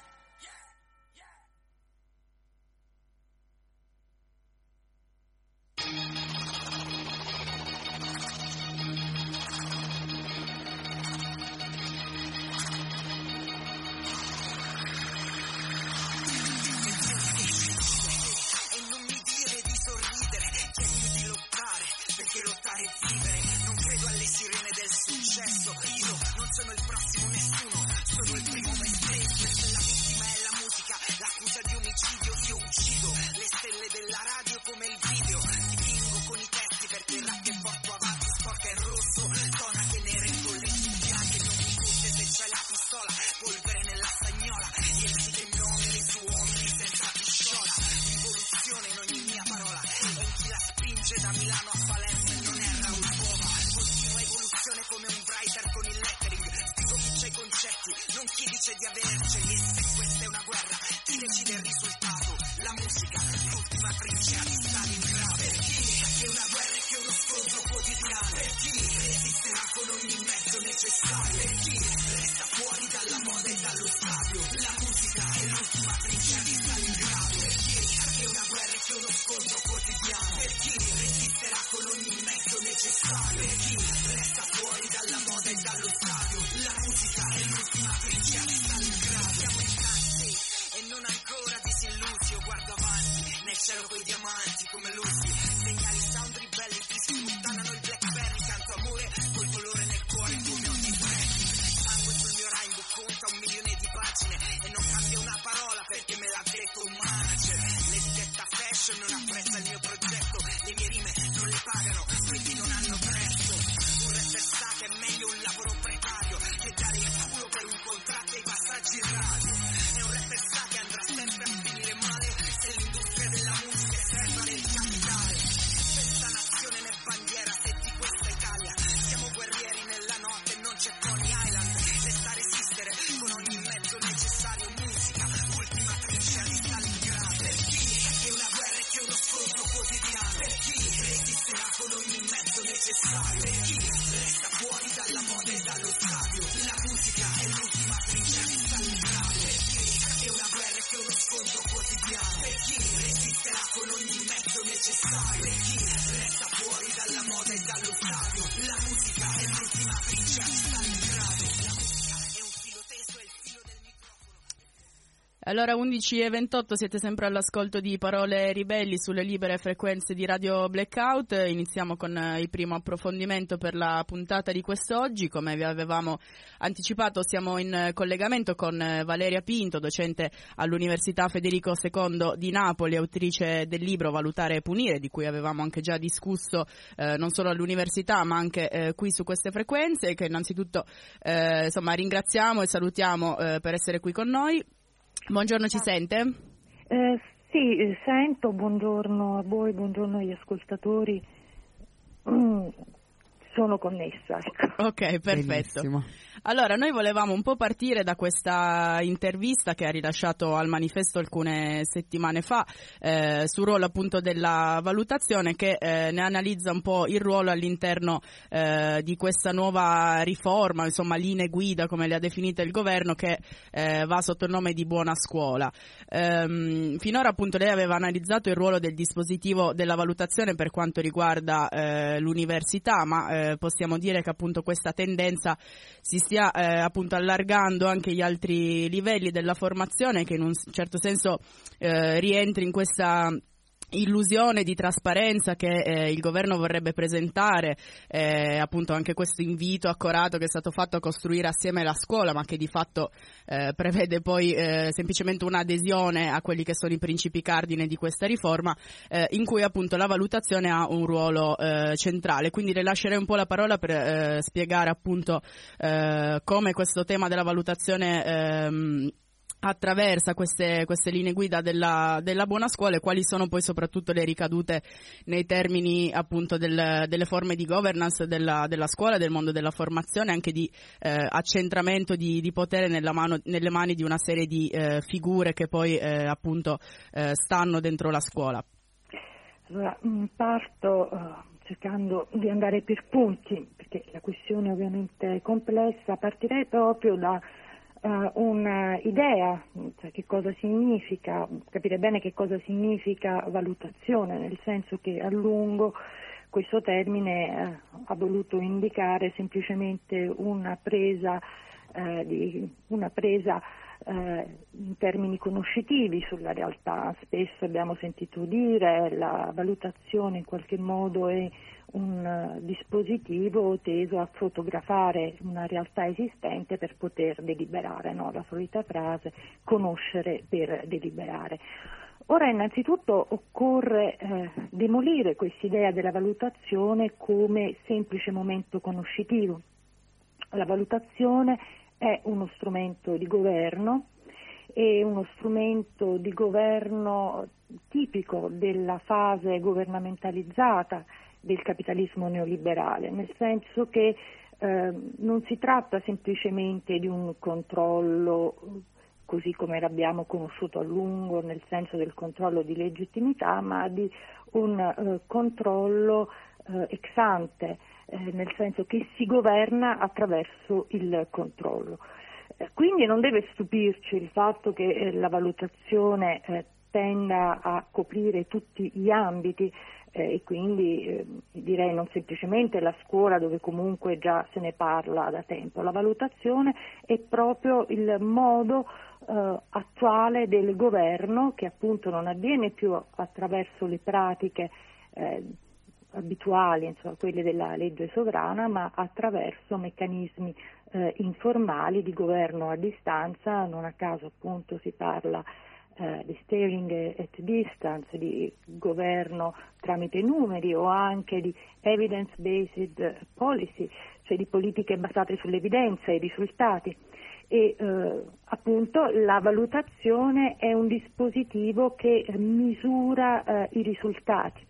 Perché lottare e vivere, non credo alle sirene del successo, io non sono il prossimo nessuno, sono il primo me stesso, e se la vittima è la musica, l'accusa di omicidio io uccido, le stelle della radio come il video, dipingo con i testi perché il rap che porto avanti sporca il rosso, tonache nere con le bianche, non mi fosse se c'è la pistola, polvere nella stagnola, dieci dei numeri su uomini senza pisciola, rivoluzione in ogni mia parola, e chi la spinge da Milano a Palermo come un writer con il lettering, spiego chi c'è i concetti, non chi dice di averceli, e se questa è una guerra, chi decide il risultato? La musica, l'ultima trincea di Stalingrado, per chi è una guerra e che uno scontro quotidiano, per chi resisterà con ogni mezzo necessario, per chi resta fuori dalla moda e dallo stadio, la musica è l'ultima trincea di Stalingrado, per chi è una guerra e che uno scontro quotidiano, per chi resisterà con ogni mezzo necessario, per chi resta fuori dalla moda e dallo stadio, la musica è l'ultima trincea di Stalingrado, siamo in tanti e non ancora disillusi, io guardo avanti nel cielo coi diamanti come Lucy, segnali sound ribelli ti sputtanano il Blackberry, canto amore col colore nel cuore come ogni brand, sangue sul mio rhyme conta un milione di pagine e non cambia una parola perché me l'ha detto un manager, l'etichetta fashion non apprezza il mio progetto, le mie rime non le pagano quindi non hanno prezzo, un rapper sa che è meglio un lavoro precario che dare il culo per un contratto e i passaggi radio, e un rapper sa che andrà sempre a finire male se l'industria della musica è serva del capitale, senza nazione né bandiera se di questa Italia siamo guerrieri nella notte e non c'è Coney Island, resta a resistere con ogni mezzo necessario, musica, ultima trincea di Stalingrado, per chi è una guerra e che uno scontro quotidiano, per chi resisterà con ogni mezzo necessario, per chi resta fuori dalla moda e dallo stadio, la musica è l'ultima trincea di Stalingrado, per chi è una guerra e che uno scontro quotidiano, per chi resisterà con ogni mezzo necessario, per chi resta fuori dalla moda e dallo stadio, la musica è l'ultima trincea di Stalingrado, la musica è un filo teso e il filo del microfono. Allora undici e ventotto siete sempre all'ascolto di Parole Ribelli sulle libere frequenze di Radio Blackout. Iniziamo con il primo approfondimento per la puntata di quest'oggi. Come vi avevamo anticipato siamo in collegamento con Valeria Pinto, docente all'Università Federico secondo di Napoli, autrice del libro Valutare e Punire, di cui avevamo anche già discusso eh, non solo all'università ma anche eh, qui su queste frequenze, che innanzitutto eh, insomma ringraziamo e salutiamo eh, per essere qui con noi. Buongiorno, ci sente? Eh, sì, sento, buongiorno a voi, buongiorno agli ascoltatori. Mm, sono connessa, ecco. Ok, perfetto. Benissimo. Allora, noi volevamo un po' partire da questa intervista che ha rilasciato al Manifesto alcune settimane fa eh, sul ruolo appunto della valutazione, che eh, ne analizza un po' il ruolo all'interno eh, di questa nuova riforma, insomma linee guida come le ha definite il governo, che eh, va sotto il nome di Buona Scuola. Ehm, finora appunto lei aveva analizzato il ruolo del dispositivo della valutazione per quanto riguarda eh, l'università, ma eh, possiamo dire che appunto questa tendenza si stia eh, appunto allargando anche agli altri livelli della formazione, che in un certo senso eh, rientri in questa illusione di trasparenza che eh, il governo vorrebbe presentare, eh, appunto anche questo invito accorato che è stato fatto a costruire assieme la scuola, ma che di fatto eh, prevede poi eh, semplicemente un'adesione a quelli che sono i principi cardine di questa riforma, eh, in cui appunto la valutazione ha un ruolo eh, centrale. Quindi le lascerei un po' la parola per eh, spiegare appunto eh, come questo tema della valutazione ehm, attraversa queste, queste linee guida della, della buona scuola, e quali sono poi soprattutto le ricadute nei termini appunto del, delle forme di governance della, della scuola, del mondo della formazione, anche di eh, accentramento di, di potere nella mano, nelle mani di una serie di eh, figure che poi eh, appunto eh, stanno dentro la scuola. Allora, parto uh, cercando di andare per punti, perché la questione ovviamente è complessa. Partirei proprio da Uh, un'idea, cioè che cosa significa, capire bene che cosa significa valutazione, nel senso che a lungo questo termine uh, ha voluto indicare semplicemente una presa, uh, di, una presa uh, in termini conoscitivi sulla realtà. Spesso abbiamo sentito dire la valutazione in qualche modo è un uh, dispositivo teso a fotografare una realtà esistente per poter deliberare, no? La solita frase, conoscere per deliberare. Ora, innanzitutto occorre eh, demolire quest'idea della valutazione come semplice momento conoscitivo. La valutazione è uno strumento di governo, è uno strumento di governo tipico della fase governamentalizzata del capitalismo neoliberale, nel senso che eh, non si tratta semplicemente di un controllo così come l'abbiamo conosciuto a lungo, nel senso del controllo di legittimità, ma di un eh, controllo eh, ex ante, eh, nel senso che si governa attraverso il controllo. Eh, quindi non deve stupirci il fatto che eh, la valutazione eh, tenda a coprire tutti gli ambiti, Eh, e quindi eh, direi non semplicemente la scuola, dove comunque già se ne parla da tempo. La valutazione è proprio il modo eh, attuale del governo, che appunto non avviene più attraverso le pratiche eh, abituali, insomma, quelle della legge sovrana, ma attraverso meccanismi eh, informali di governo a distanza. Non a caso appunto si parla Uh, di steering at distance, di governo tramite numeri, o anche di evidence-based policy, cioè di politiche basate sull'evidenza e i risultati. E uh, appunto la valutazione è un dispositivo che misura uh, i risultati,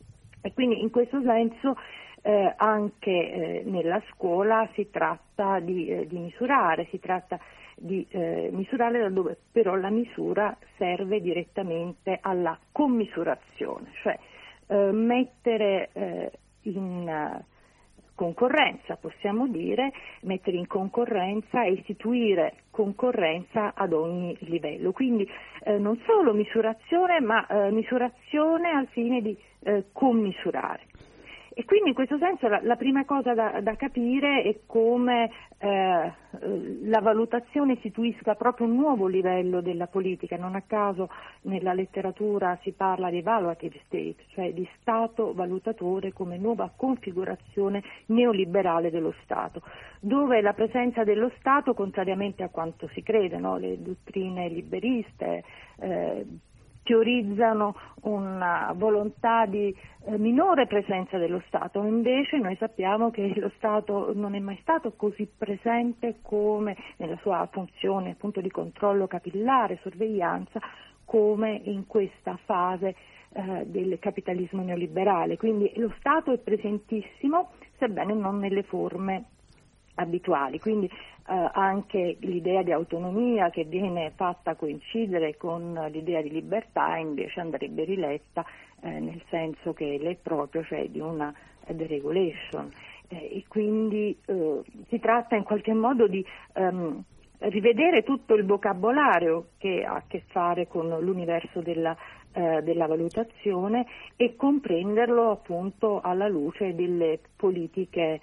e quindi in questo senso eh, anche eh, nella scuola si tratta di, eh, di misurare, si tratta di eh, misurare laddove però la misura serve direttamente alla commisurazione, cioè eh, mettere eh, in uh, concorrenza, possiamo dire, mettere in concorrenza e istituire concorrenza ad ogni livello. Quindi eh, non solo misurazione, ma eh, misurazione al fine di eh, commisurare. E quindi in questo senso la, la prima cosa da, da capire è come eh, la valutazione istituisca proprio un nuovo livello della politica. Non a caso nella letteratura si parla di evaluative state, cioè di Stato valutatore come nuova configurazione neoliberale dello Stato, dove la presenza dello Stato, contrariamente a quanto si crede, no? Le dottrine liberiste eh, teorizzano una volontà di eh, minore presenza dello Stato, invece noi sappiamo che lo Stato non è mai stato così presente come nella sua funzione appunto di controllo capillare, sorveglianza, come in questa fase eh, del capitalismo neoliberale. Quindi lo Stato è presentissimo, sebbene non nelle forme abituali, quindi eh, anche l'idea di autonomia che viene fatta coincidere con l'idea di libertà invece andrebbe riletta eh, nel senso che è proprio, cioè di una deregulation, eh, e quindi eh, si tratta in qualche modo di ehm, rivedere tutto il vocabolario che ha a che fare con l'universo della eh, della valutazione e comprenderlo appunto alla luce delle politiche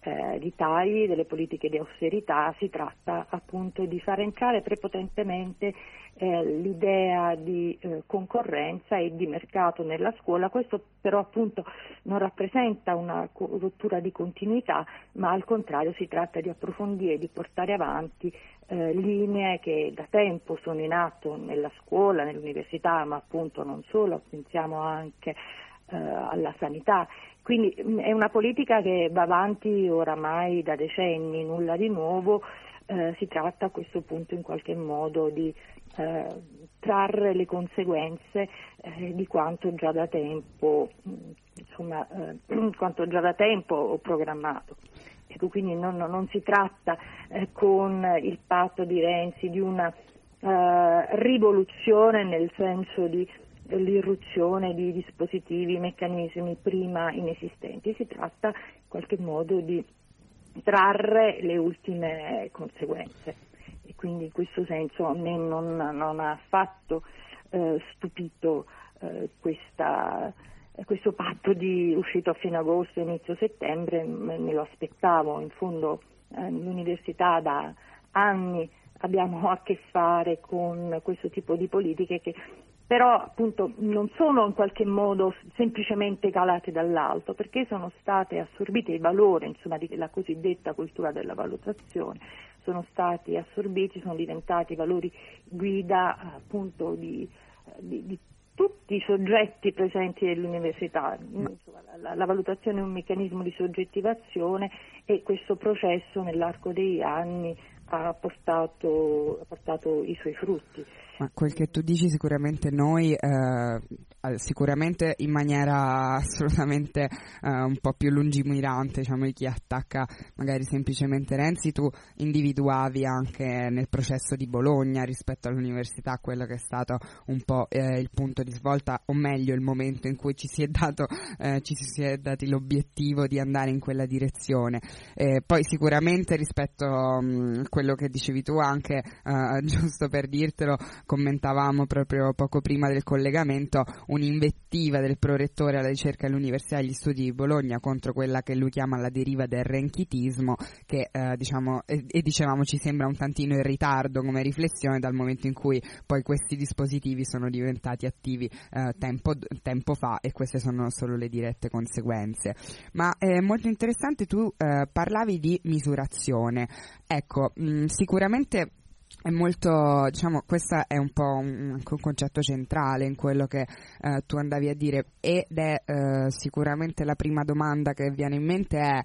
eh, di tagli, delle politiche di austerità. Si tratta appunto di far entrare prepotentemente eh, l'idea di eh, concorrenza e di mercato nella scuola. Questo però appunto non rappresenta una co- rottura di continuità, ma al contrario si tratta di approfondire, di portare avanti eh, linee che da tempo sono in atto nella scuola, nell'università, ma appunto non solo, pensiamo anche eh, alla sanità. Quindi mh, è una politica che va avanti oramai da decenni, nulla di nuovo. Eh, si tratta a questo punto in qualche modo di eh, trarre le conseguenze eh, di quanto già da tempo, mh, insomma, eh, quanto già da tempo ho programmato. Ecco, quindi non, non si tratta eh, con il patto di Renzi di una eh, rivoluzione nel senso di l'irruzione di dispositivi, meccanismi prima inesistenti. Si tratta in qualche modo di trarre le ultime conseguenze e quindi in questo senso a me non, non ha affatto eh, stupito eh, questa, questo patto di uscito a fine agosto, inizio settembre. Me, me lo aspettavo. In fondo eh, l'università da anni abbiamo a che fare con questo tipo di politiche che però appunto non sono in qualche modo semplicemente calate dall'alto, perché sono state assorbite i valori, insomma, della cosiddetta cultura della valutazione, sono stati assorbiti, sono diventati valori guida appunto di, di, di tutti i soggetti presenti nell'università. Insomma, la, la valutazione è un meccanismo di soggettivazione e questo processo nell'arco degli anni ha portato, ha portato i suoi frutti. Ma quel che tu dici sicuramente noi, eh, sicuramente in maniera assolutamente eh, un po' più lungimirante, diciamo, di chi attacca magari semplicemente Renzi, tu individuavi anche nel processo di Bologna rispetto all'università quello che è stato un po' eh, il punto di svolta, o meglio il momento in cui ci si è dato, eh, ci si è dati l'obiettivo di andare in quella direzione. Eh, poi sicuramente rispetto a um, quello che dicevi tu anche, eh, giusto per dirtelo, commentavamo proprio poco prima del collegamento un'invettiva del prorettore alla ricerca dell'Università degli Studi di Bologna contro quella che lui chiama la deriva del renchitismo, che eh, diciamo e, e dicevamo ci sembra un tantino in ritardo come riflessione dal momento in cui poi questi dispositivi sono diventati attivi eh, tempo, tempo fa, e queste sono solo le dirette conseguenze. Ma è molto interessante, tu eh, parlavi di misurazione. Ecco, mh, sicuramente è molto, diciamo, questo è un po' un, un concetto centrale in quello che eh, tu andavi a dire, ed è eh, sicuramente la prima domanda che viene in mente è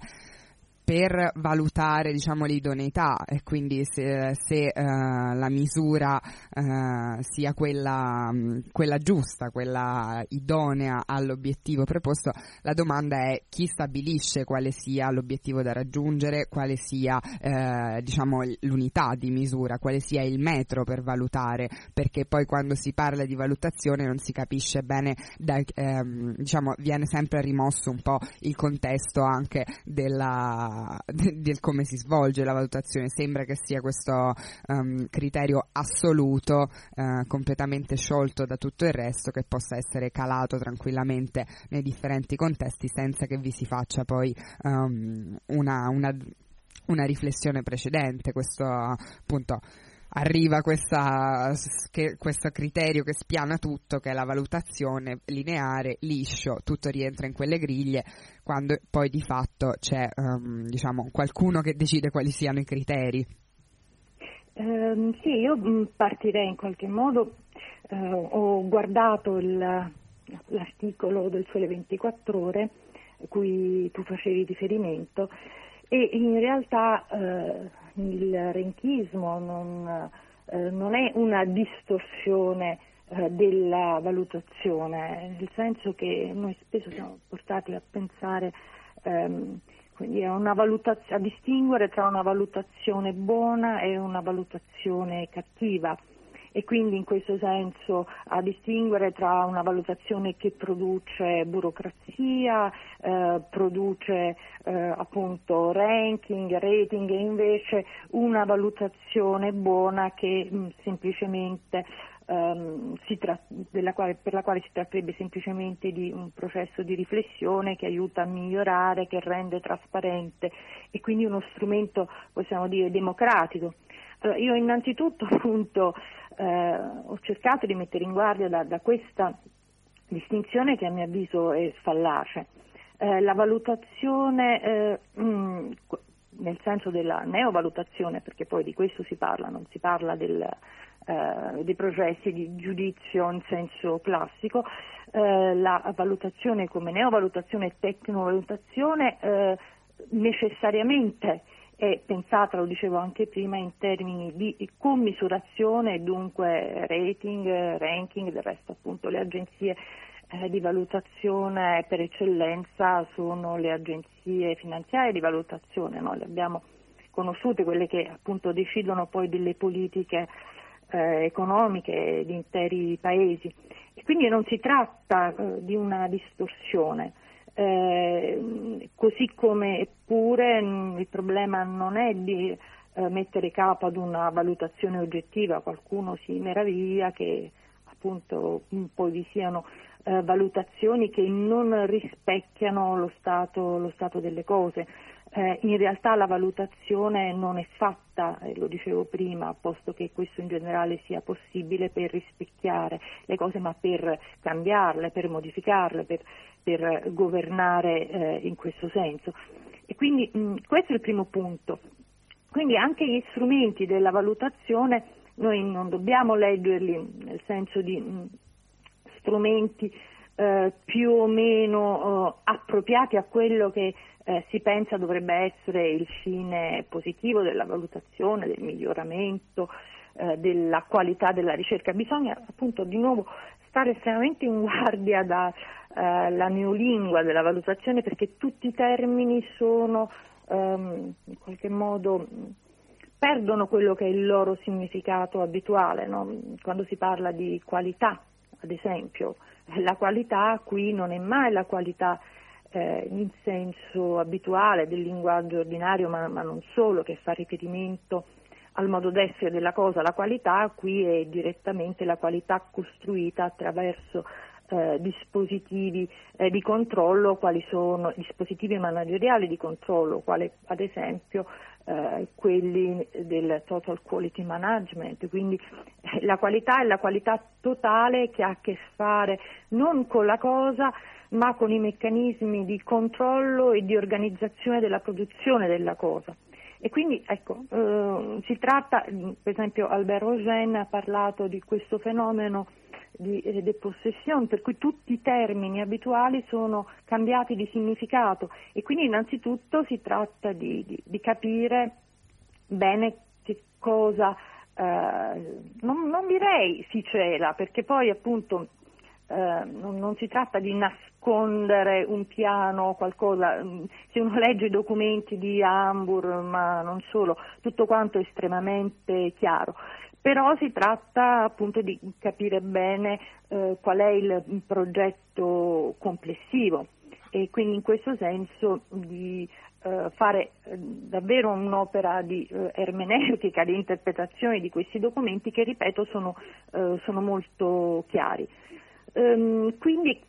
per valutare, diciamo, l'idoneità, e quindi se, se uh, la misura uh, sia quella, mh, quella giusta, quella idonea all'obiettivo preposto, la domanda è chi stabilisce quale sia l'obiettivo da raggiungere, quale sia uh, diciamo l'unità di misura, quale sia il metro per valutare, perché poi quando si parla di valutazione non si capisce bene, da, ehm, diciamo viene sempre rimosso un po' il contesto anche della del come si svolge la valutazione. Sembra che sia questo um, criterio assoluto, uh, completamente sciolto da tutto il resto, che possa essere calato tranquillamente nei differenti contesti senza che vi si faccia poi um, una, una, una riflessione precedente. Questo appunto arriva questa, che, questo criterio che spiana tutto, che è la valutazione lineare, liscio, tutto rientra in quelle griglie, quando poi di fatto c'è um, diciamo qualcuno che decide quali siano i criteri. Eh, sì, io partirei in qualche modo, eh, ho guardato il, l'articolo del Sole ventiquattro Ore a cui tu facevi riferimento, e in realtà eh, il renchismo non, eh, non è una distorsione eh, della valutazione, nel senso che noi spesso siamo portati a pensare ehm, quindi a, una valutaz- a distinguere tra una valutazione buona e una valutazione cattiva, e quindi in questo senso a distinguere tra una valutazione che produce burocrazia, eh, produce eh, appunto ranking, rating, e invece una valutazione buona che mh, semplicemente ehm, si tra- della quale, per la quale si tratterebbe semplicemente di un processo di riflessione che aiuta a migliorare, che rende trasparente e quindi uno strumento, possiamo dire, democratico. Allora, io innanzitutto appunto eh, ho cercato di mettere in guardia da, da questa distinzione che a mio avviso è fallace. Eh, la valutazione eh, mh, nel senso della neovalutazione, perché poi di questo si parla, non si parla del, eh, dei processi di giudizio in senso classico, eh, la valutazione come neovalutazione e tecnovalutazione eh, necessariamente è pensata, lo dicevo anche prima, in termini di commisurazione e dunque rating, ranking, del resto appunto le agenzie eh, di valutazione per eccellenza sono le agenzie finanziarie di valutazione, no? Le abbiamo conosciute, quelle che appunto decidono poi delle politiche eh, economiche di interi paesi e quindi non si tratta eh, di una distorsione. Eh, così come pure mh, il problema non è di eh, mettere capo ad una valutazione oggettiva, qualcuno si meraviglia che appunto mh, poi vi siano eh, valutazioni che non rispecchiano lo stato, lo stato delle cose. Eh, in realtà la valutazione non è fatta, eh, lo dicevo prima, posto che questo in generale sia possibile, per rispecchiare le cose, ma per cambiarle, per modificarle, per, per governare eh, in questo senso. E quindi mh, questo è il primo punto. Quindi anche gli strumenti della valutazione noi non dobbiamo leggerli nel senso di mh, strumenti eh, più o meno eh, appropriati a quello che Eh, si pensa dovrebbe essere il fine positivo della valutazione, del miglioramento, eh, della qualità della ricerca. Bisogna appunto di nuovo stare estremamente in guardia dalla eh, neolingua della valutazione, perché tutti i termini sono ehm, in qualche modo perdono quello che è il loro significato abituale, no? Quando si parla di qualità, ad esempio, la qualità qui non è mai la qualità Eh, in senso abituale del linguaggio ordinario, ma, ma non solo, che fa riferimento al modo d'essere della cosa. La qualità qui è direttamente la qualità costruita attraverso eh, dispositivi eh, di controllo, quali sono dispositivi manageriali di controllo, quali ad esempio eh, quelli del Total Quality Management. Quindi eh, la qualità è la qualità totale che ha a che fare non con la cosa, ma con i meccanismi di controllo e di organizzazione della produzione della cosa. E quindi ecco, eh, si tratta, per esempio Albert Rogen ha parlato di questo fenomeno di eh, depossession, per cui tutti i termini abituali sono cambiati di significato e quindi innanzitutto si tratta di, di, di capire bene che cosa, eh, non, non direi si cela, perché poi appunto Uh, non, non si tratta di nascondere un piano o qualcosa. Se uno legge i documenti di Hamburg, ma non solo, tutto quanto è estremamente chiaro, però si tratta appunto di capire bene uh, qual è il, il progetto complessivo e quindi in questo senso di uh, fare uh, davvero un'opera di uh, ermeneutica, di interpretazione di questi documenti che, ripeto, sono, uh, sono molto chiari. Um, quindi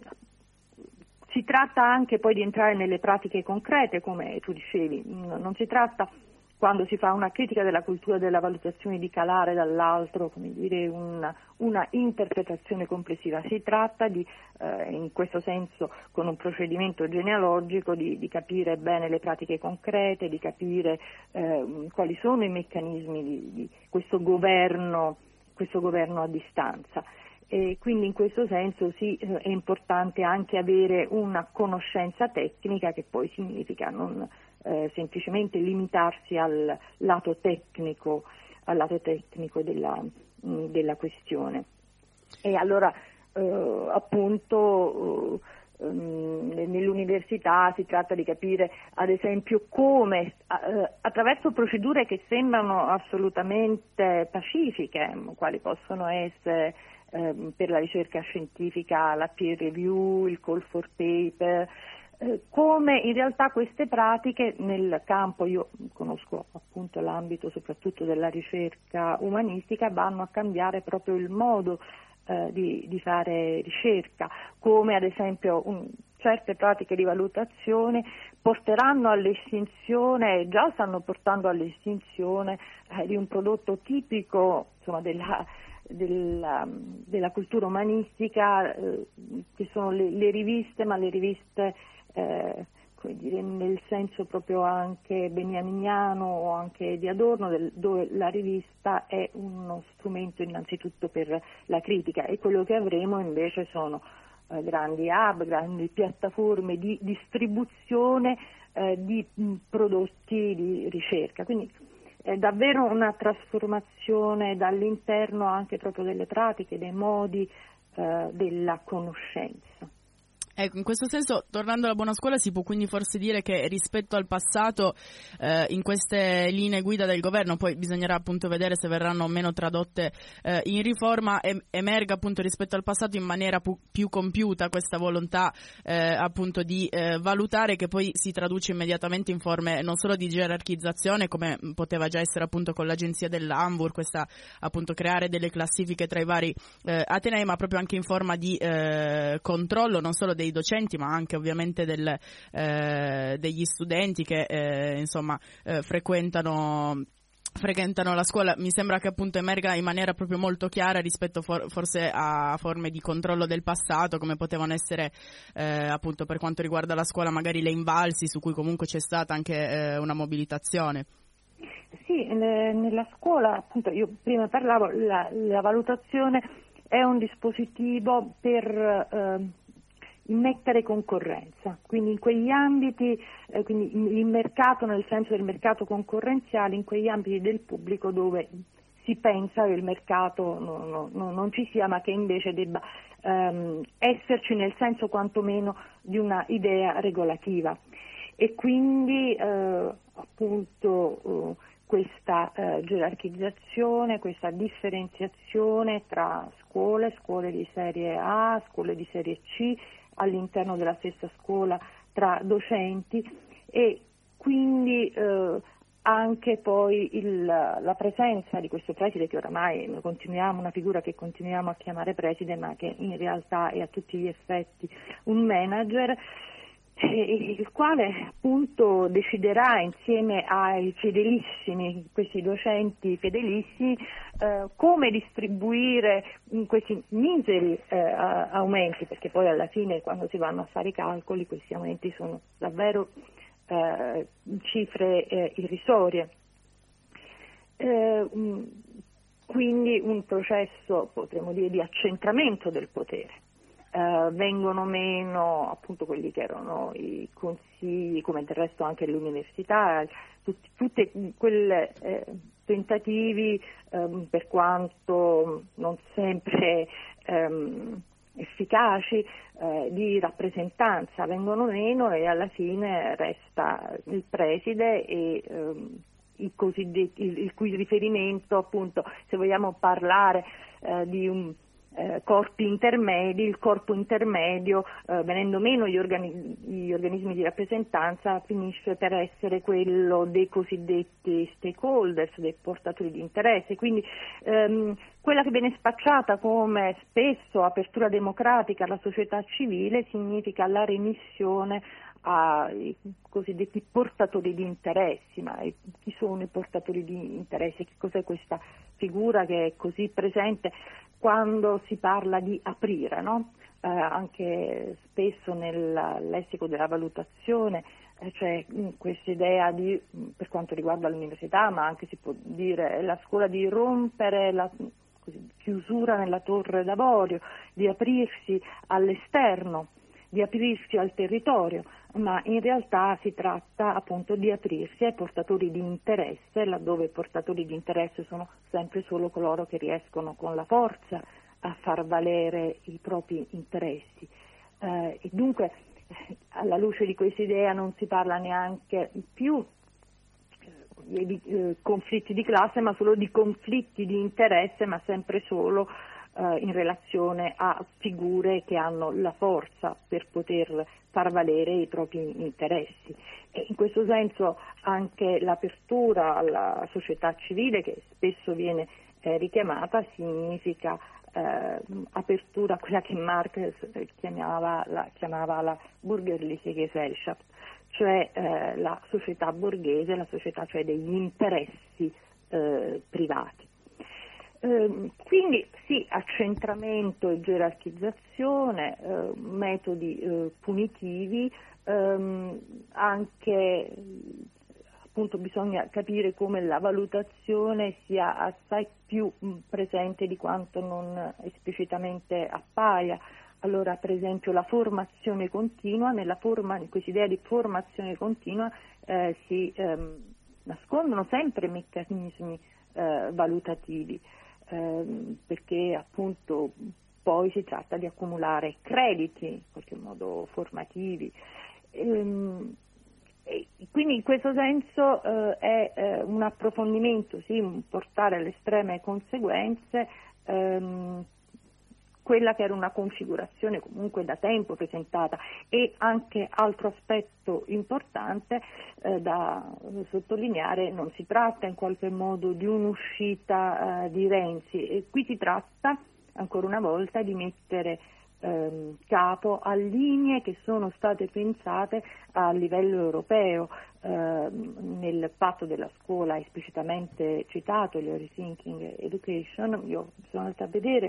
si tratta anche poi di entrare nelle pratiche concrete, come tu dicevi. Non si tratta, quando si fa una critica della cultura della valutazione, di calare dall'altro, come dire, una, una interpretazione complessiva. Si tratta di, eh, in questo senso, con un procedimento genealogico, di, di capire bene le pratiche concrete, di capire eh, quali sono i meccanismi di, di questo governo, questo governo a distanza. E quindi in questo senso sì, è importante anche avere una conoscenza tecnica, che poi significa non eh, semplicemente limitarsi al lato tecnico, al lato tecnico della, mh, della questione. E allora eh, appunto eh, nell'università si tratta di capire ad esempio come eh, attraverso procedure che sembrano assolutamente pacifiche, quali possono essere per la ricerca scientifica la peer review, il call for paper, eh, come in realtà queste pratiche nel campo, io conosco appunto l'ambito soprattutto della ricerca umanistica, vanno a cambiare proprio il modo eh, di, di fare ricerca, come ad esempio un, certe pratiche di valutazione porteranno all'estinzione, già stanno portando all'estinzione eh, di un prodotto tipico, insomma, della, della, della cultura umanistica, eh, che sono le, le riviste, ma le riviste eh, come dire, nel senso proprio anche beniaminiano o anche di Adorno, del, dove la rivista è uno strumento innanzitutto per la critica, e quello che avremo invece sono eh, grandi hub, grandi piattaforme di distribuzione eh, di mh, prodotti di ricerca. Quindi è davvero una trasformazione dall'interno anche proprio delle pratiche, dei modi eh, della conoscenza. Ecco, in questo senso, tornando alla buona scuola, si può quindi forse dire che rispetto al passato, eh, in queste linee guida del governo, poi bisognerà appunto vedere se verranno o meno tradotte eh, in riforma, em- emerga appunto rispetto al passato in maniera pu- più compiuta questa volontà eh, appunto di eh, valutare, che poi si traduce immediatamente in forme non solo di gerarchizzazione, come poteva già essere appunto con l'agenzia dell'Anvur, questa appunto creare delle classifiche tra i vari eh, atenei, ma proprio anche in forma di eh, controllo non solo dei docenti, ma anche ovviamente del, eh, degli studenti che eh, insomma eh, frequentano frequentano la scuola. Mi sembra che appunto emerga in maniera proprio molto chiara rispetto for- forse a forme di controllo del passato, come potevano essere eh, appunto per quanto riguarda la scuola magari le invalsi, su cui comunque c'è stata anche eh, una mobilitazione. Sì, nella scuola, appunto, io prima parlavo, la, la valutazione è un dispositivo per eh, immettere concorrenza, quindi in quegli ambiti, eh, quindi il mercato nel senso del mercato concorrenziale, in quegli ambiti del pubblico dove si pensa che il mercato no, no, no, non ci sia, ma che invece debba ehm, esserci nel senso quantomeno di una idea regolativa, e quindi eh, appunto eh, questa eh, gerarchizzazione, questa differenziazione tra scuole, scuole di serie A, scuole di serie C, all'interno della stessa scuola tra docenti, e quindi eh, anche poi il, la presenza di questo preside, che oramai continuiamo, una figura che continuiamo a chiamare preside, ma che in realtà è a tutti gli effetti un manager, il quale appunto deciderà insieme ai fedelissimi, questi docenti fedelissimi, eh, come distribuire questi miseri eh, aumenti, perché poi alla fine quando si vanno a fare i calcoli questi aumenti sono davvero eh, cifre eh, irrisorie. Eh, quindi un processo, potremmo dire, di accentramento del potere. Uh, vengono meno appunto quelli che erano i consigli, come del resto anche l'università, tutti, tutti quei eh, tentativi, um, per quanto non sempre um, efficaci, eh, di rappresentanza vengono meno, e alla fine resta il preside e um, i cosiddetti, il, il cui riferimento, appunto, se vogliamo parlare eh, di un Eh, corpi intermedi, il corpo intermedio, eh, venendo meno gli, organi- gli organismi di rappresentanza, finisce per essere quello dei cosiddetti stakeholders, dei portatori di interesse. Quindi ehm, quella che viene spacciata come spesso apertura democratica alla società civile significa la remissione ai cosiddetti portatori di interessi. Ma chi sono i portatori di interessi? Che cos'è questa figura che è così presente quando si parla di aprire, no? Eh, anche spesso nel lessico della valutazione eh, c'è questa idea di, per quanto riguarda l'università, ma anche si può dire la scuola, di rompere la così, chiusura nella torre d'avorio, di aprirsi all'esterno, di aprirsi al territorio, ma in realtà si tratta appunto di aprirsi ai portatori di interesse, laddove i portatori di interesse sono sempre solo coloro che riescono con la forza a far valere i propri interessi. Eh, e dunque alla luce di questa idea non si parla neanche più di eh, conflitti di classe, ma solo di conflitti di interesse, ma sempre solo eh, in relazione a figure che hanno la forza per poter far valere i propri interessi. E in questo senso anche l'apertura alla società civile, che spesso viene eh, richiamata, significa eh, apertura a quella che Marx chiamava la, chiamava la Bürgerliche Gesellschaft, cioè eh, la società borghese, la società cioè degli interessi eh, privati. Eh, quindi sì, accentramento e gerarchizzazione, eh, metodi eh, punitivi, ehm, anche appunto bisogna capire come la valutazione sia assai più mh, presente di quanto non esplicitamente appaia. Allora, per esempio, la formazione continua, nella forma, in questa idea di formazione continua eh, si ehm, nascondono sempre meccanismi eh, valutativi, ehm, perché appunto poi si tratta di accumulare crediti, in qualche modo formativi. Ehm, e quindi in questo senso eh, è eh, un approfondimento, sì, un portare alle estreme conseguenze ehm, quella che era una configurazione comunque da tempo presentata. E anche altro aspetto importante eh, da sottolineare: non si tratta in qualche modo di un'uscita eh, di Renzi, e qui si tratta ancora una volta di mettere ehm, capo a linee che sono state pensate a livello europeo. Eh, nel patto della scuola esplicitamente citato, il Rethinking Education. Io sono andata a vedere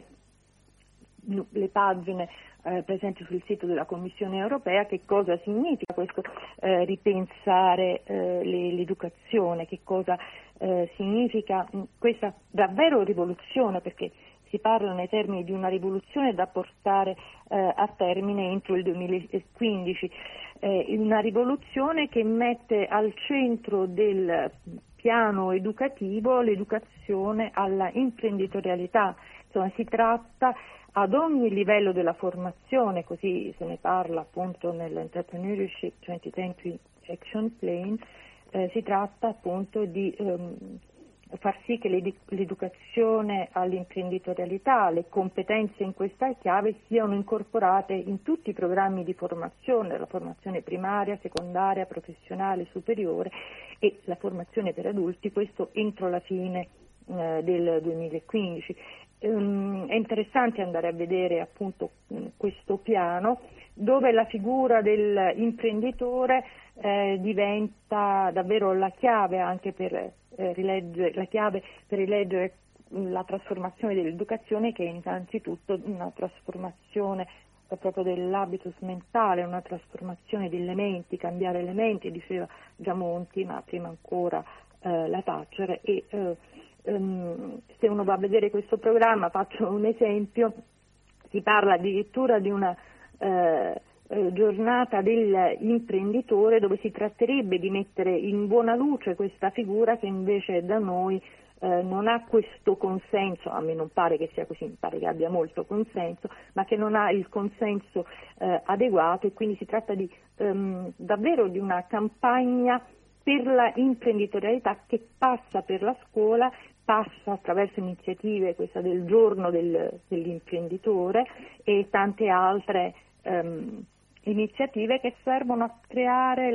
le pagine eh, presenti sul sito della Commissione europea, che cosa significa questo eh, ripensare eh, le, l'educazione, che cosa eh, significa mh, questa davvero rivoluzione, perché si parla nei termini di una rivoluzione da portare eh, a termine entro il duemilaquindici, eh, una rivoluzione che mette al centro del piano educativo l'educazione alla imprenditorialità. Insomma, si tratta ad ogni livello della formazione, così se ne parla appunto nell'Entrepreneurship venti Century Action Plan, eh, si tratta appunto di ehm, far sì che l'educazione all'imprenditorialità, le competenze in questa chiave siano incorporate in tutti i programmi di formazione, la formazione primaria, secondaria, professionale, superiore e la formazione per adulti, questo entro la fine eh, del duemilaquindici. Um, è interessante andare a vedere appunto questo piano, dove la figura dell'imprenditore eh, diventa davvero la chiave anche per eh, rileggere, la chiave per rileggere la trasformazione dell'educazione, che è innanzitutto una trasformazione proprio dell'habitus mentale, una trasformazione di elementi, cambiare elementi, diceva già Monti, ma prima ancora eh, la Thatcher. E eh, um, se uno va a vedere questo programma, faccio un esempio, si parla addirittura di una eh, giornata dell'imprenditore, dove si tratterebbe di mettere in buona luce questa figura che invece da noi eh, non ha questo consenso. A me non pare che sia così, mi pare che abbia molto consenso, ma che non ha il consenso eh, adeguato, e quindi si tratta di ehm, davvero di una campagna per la imprenditorialità che passa per la scuola, passa attraverso iniziative, questa del giorno del, dell'imprenditore e tante altre ehm, iniziative che servono a creare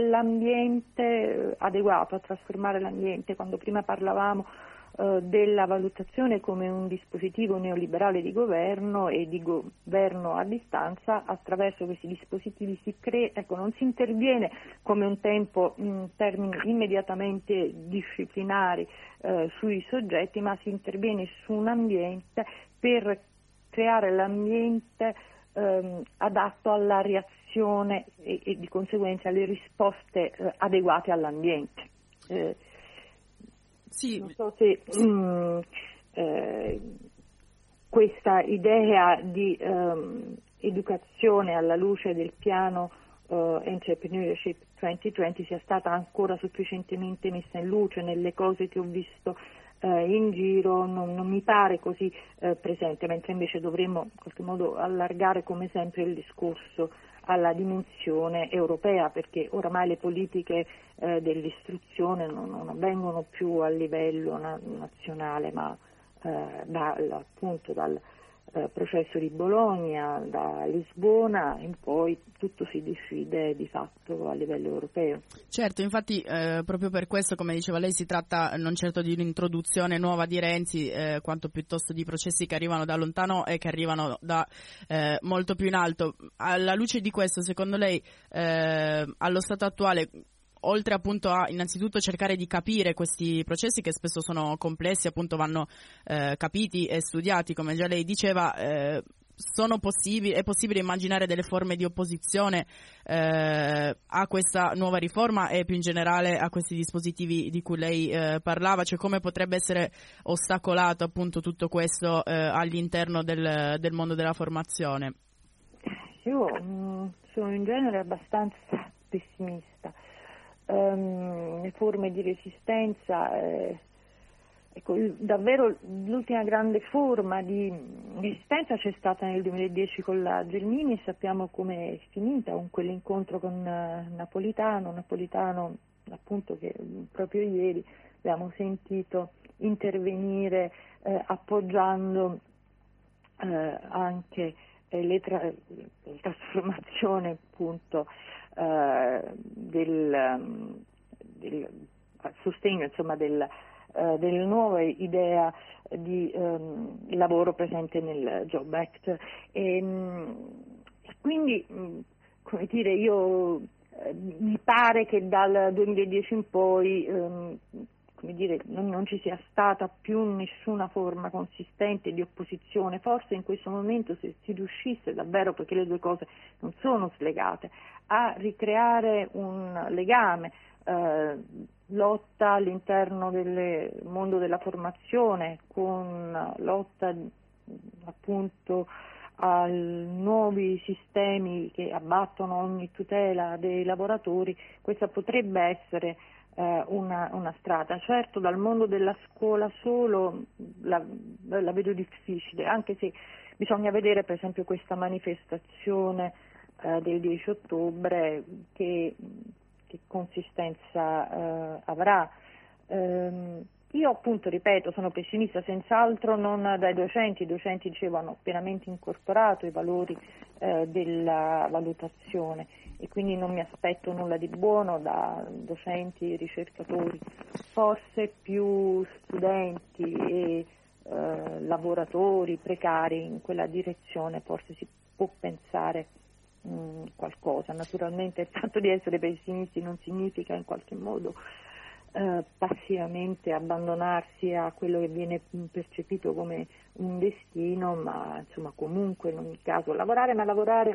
l'ambiente adeguato, a trasformare l'ambiente. Quando prima parlavamo eh, della valutazione come un dispositivo neoliberale di governo e di governo a distanza, attraverso questi dispositivi si crea, ecco, non si interviene come un tempo in termini immediatamente disciplinari eh, sui soggetti, ma si interviene su un ambiente per creare l'ambiente ehm, adatto alla reazione E, e di conseguenza alle risposte eh, adeguate all'ambiente. Eh, sì. Non so se mh, eh, questa idea di um, educazione alla luce del piano uh, Entrepreneurship duemilaventi sia stata ancora sufficientemente messa in luce nelle cose che ho visto Uh, in giro, non, non mi pare così uh, presente, mentre invece dovremmo in qualche modo allargare come sempre il discorso alla dimensione europea, perché oramai le politiche uh, dell'istruzione non, non avvengono più a livello na- nazionale, ma uh, da, appunto dal, eh, processo di Bologna, da Lisbona in poi tutto si decide di fatto a livello europeo. Certo, infatti eh, proprio per questo, come diceva lei, si tratta non certo di un'introduzione nuova di Renzi, eh, quanto piuttosto di processi che arrivano da lontano e che arrivano da eh, molto più in alto. Alla luce di questo, secondo lei, eh, allo stato attuale, oltre appunto a innanzitutto cercare di capire questi processi che spesso sono complessi, appunto vanno eh, capiti e studiati, come già lei diceva, eh, sono possibili, è possibile immaginare delle forme di opposizione eh, a questa nuova riforma e più in generale a questi dispositivi di cui lei eh, parlava, cioè come potrebbe essere ostacolato appunto tutto questo eh, all'interno del, del mondo della formazione? Io mh, sono in genere abbastanza pessimista. Um, le forme di resistenza, eh, ecco, il, davvero l'ultima grande forma di resistenza c'è stata nel duemiladieci con la Gelmini, e sappiamo come è finita con quell'incontro con uh, Napolitano, Napolitano appunto che proprio ieri abbiamo sentito intervenire eh, appoggiando eh, anche eh, le tra- la trasformazione appunto Uh, del, um, del sostegno insomma del, uh, delle nuove idea di um, lavoro presente nel Job Act e um, quindi um, come dire io uh, mi pare che dal duemiladieci in poi um, come dire, non, non ci sia stata più nessuna forma consistente di opposizione. Forse in questo momento, se si riuscisse davvero, perché le due cose non sono slegate, a ricreare un legame, eh, lotta all'interno del mondo della formazione con lotta appunto a nuovi sistemi che abbattono ogni tutela dei lavoratori, questa potrebbe essere eh, una, una strada. Certo, dal mondo della scuola solo la, la vedo difficile, anche se bisogna vedere per esempio questa manifestazione eh, del dieci ottobre che, che consistenza eh, avrà. Ehm, Io appunto, ripeto, sono pessimista, senz'altro non dai docenti, i docenti dicevano pienamente incorporato i valori eh, della valutazione e quindi non mi aspetto nulla di buono da docenti e ricercatori, forse più studenti e eh, lavoratori precari in quella direzione forse si può pensare mh, qualcosa. Naturalmente il fatto di essere pessimisti non significa in qualche modo Uh, passivamente abbandonarsi a quello che viene percepito come un destino, ma insomma comunque in ogni caso lavorare, ma lavorare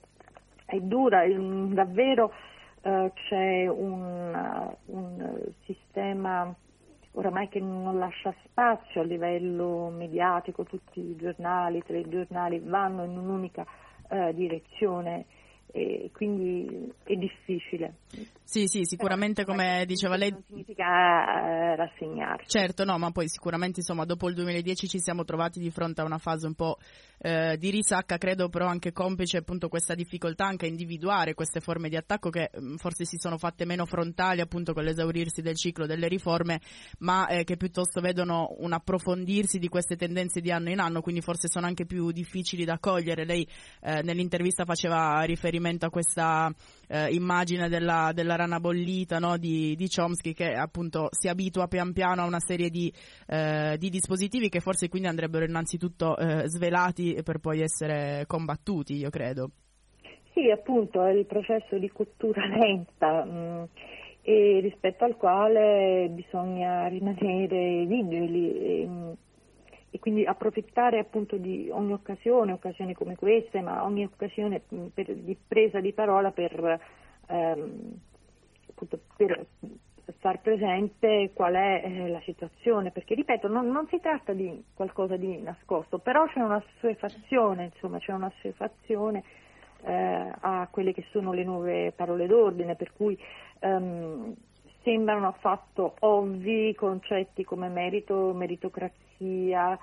è dura, um, davvero uh, c'è un, uh, un sistema oramai che non lascia spazio a livello mediatico, tutti i giornali, i telegiornali vanno in un'unica uh, direzione. E quindi è difficile. Sì, sì, sicuramente come diceva lei non significa uh, rassegnarsi. Certo, no, ma poi sicuramente insomma dopo il duemiladieci ci siamo trovati di fronte a una fase un po' eh, di risacca, credo però anche complice appunto questa difficoltà anche a individuare queste forme di attacco che mh, forse si sono fatte meno frontali appunto con l'esaurirsi del ciclo delle riforme, ma eh, che piuttosto vedono un approfondirsi di queste tendenze di anno in anno, quindi forse sono anche più difficili da cogliere. Lei eh, nell'intervista faceva riferimento a questa eh, immagine della, della rana bollita, no, di, di Chomsky, che appunto si abitua pian piano a una serie di, eh, di dispositivi che forse quindi andrebbero innanzitutto eh, svelati per poi essere combattuti, io credo. Sì, appunto, è il processo di cottura lenta mh, e rispetto al quale bisogna rimanere vigili e, mh, e quindi approfittare appunto di ogni occasione, occasioni come queste, ma ogni occasione mh, per, di presa di parola per, ehm, appunto, per far presente qual è eh, la situazione, perché ripeto non, non si tratta di qualcosa di nascosto, però c'è una assuefazione, insomma c'è una assuefazione eh, a quelle che sono le nuove parole d'ordine, per cui ehm, sembrano affatto ovvi concetti come merito, meritocrazia,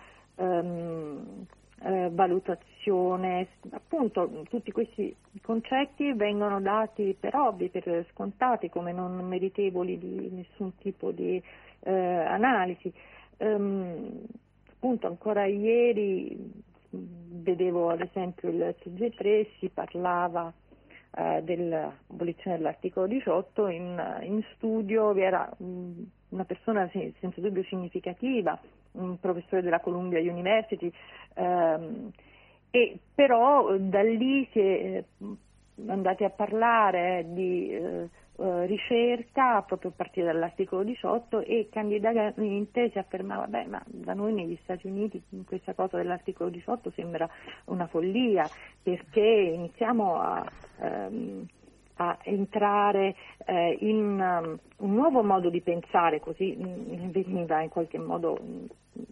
ehm, eh, valutazione, appunto tutti questi concetti vengono dati per ovvi, per scontati, come non meritevoli di nessun tipo di eh, analisi. Ehm, appunto ancora ieri vedevo ad esempio il T G tre, si parlava eh, dell'abolizione dell'articolo diciotto, in, in studio vi era mh, una persona sì, senza dubbio significativa, un professore della Columbia University, ehm, e però da lì si è andati a parlare di eh, eh, ricerca proprio a partire dall'articolo diciotto, e candidamente si affermava, beh, ma da noi negli Stati Uniti questa cosa dell'articolo diciotto sembra una follia, perché iniziamo a, ehm, a entrare eh, in um, un nuovo modo di pensare, così mh, veniva in qualche modo mh,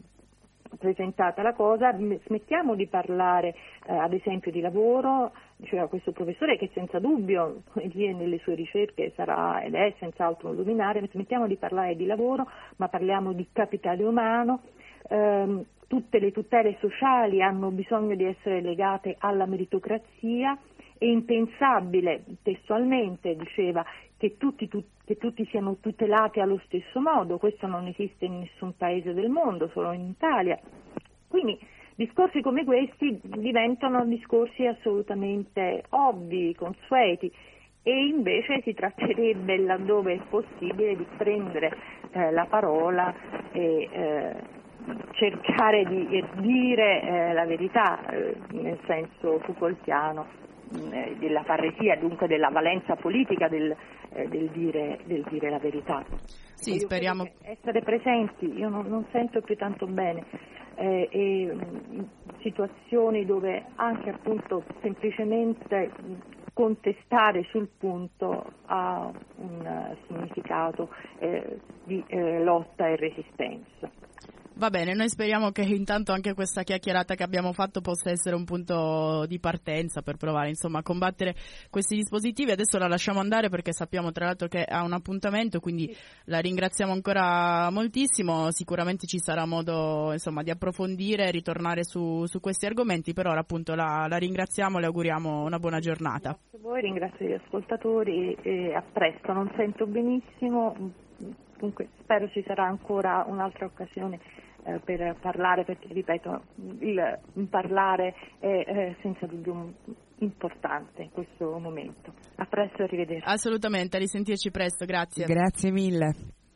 presentata la cosa. Smettiamo di parlare eh, ad esempio di lavoro, diceva questo professore, che senza dubbio nelle sue ricerche sarà ed è senz'altro un luminare, smettiamo di parlare di lavoro, ma parliamo di capitale umano. Eh, tutte le tutele sociali hanno bisogno di essere legate alla meritocrazia. È impensabile, testualmente diceva, che tutti, tu, che tutti siano tutelati allo stesso modo. Questo non esiste in nessun paese del mondo, solo in Italia. Quindi discorsi come questi diventano discorsi assolutamente ovvi, consueti, e invece si tratterebbe, laddove è possibile, di prendere eh, la parola e eh, cercare di dire eh, la verità, eh, nel senso Foucaultiano, della parresia, dunque della valenza politica del, eh, del, dire, del dire la verità. Sì, io speriamo. Essere presenti, io non, non sento più tanto bene, eh, e mh, situazioni dove anche appunto semplicemente contestare sul punto ha un uh, significato eh, di eh, lotta e resistenza. Va bene, noi speriamo che intanto anche questa chiacchierata che abbiamo fatto possa essere un punto di partenza per provare, insomma, a combattere questi dispositivi. Adesso la lasciamo andare perché sappiamo tra l'altro che ha un appuntamento, quindi la ringraziamo ancora moltissimo. Sicuramente ci sarà modo, insomma, di approfondire e ritornare su, su questi argomenti. Per ora appunto la, la ringraziamo, le auguriamo una buona giornata. Grazie a voi, ringrazio gli ascoltatori e a presto. Non sento benissimo, comunque spero ci sarà ancora un'altra occasione eh, per parlare, perché ripeto, il, il parlare è eh, senza dubbio importante in questo momento. A presto e arrivederci. Assolutamente, a risentirci presto, grazie. Grazie mille.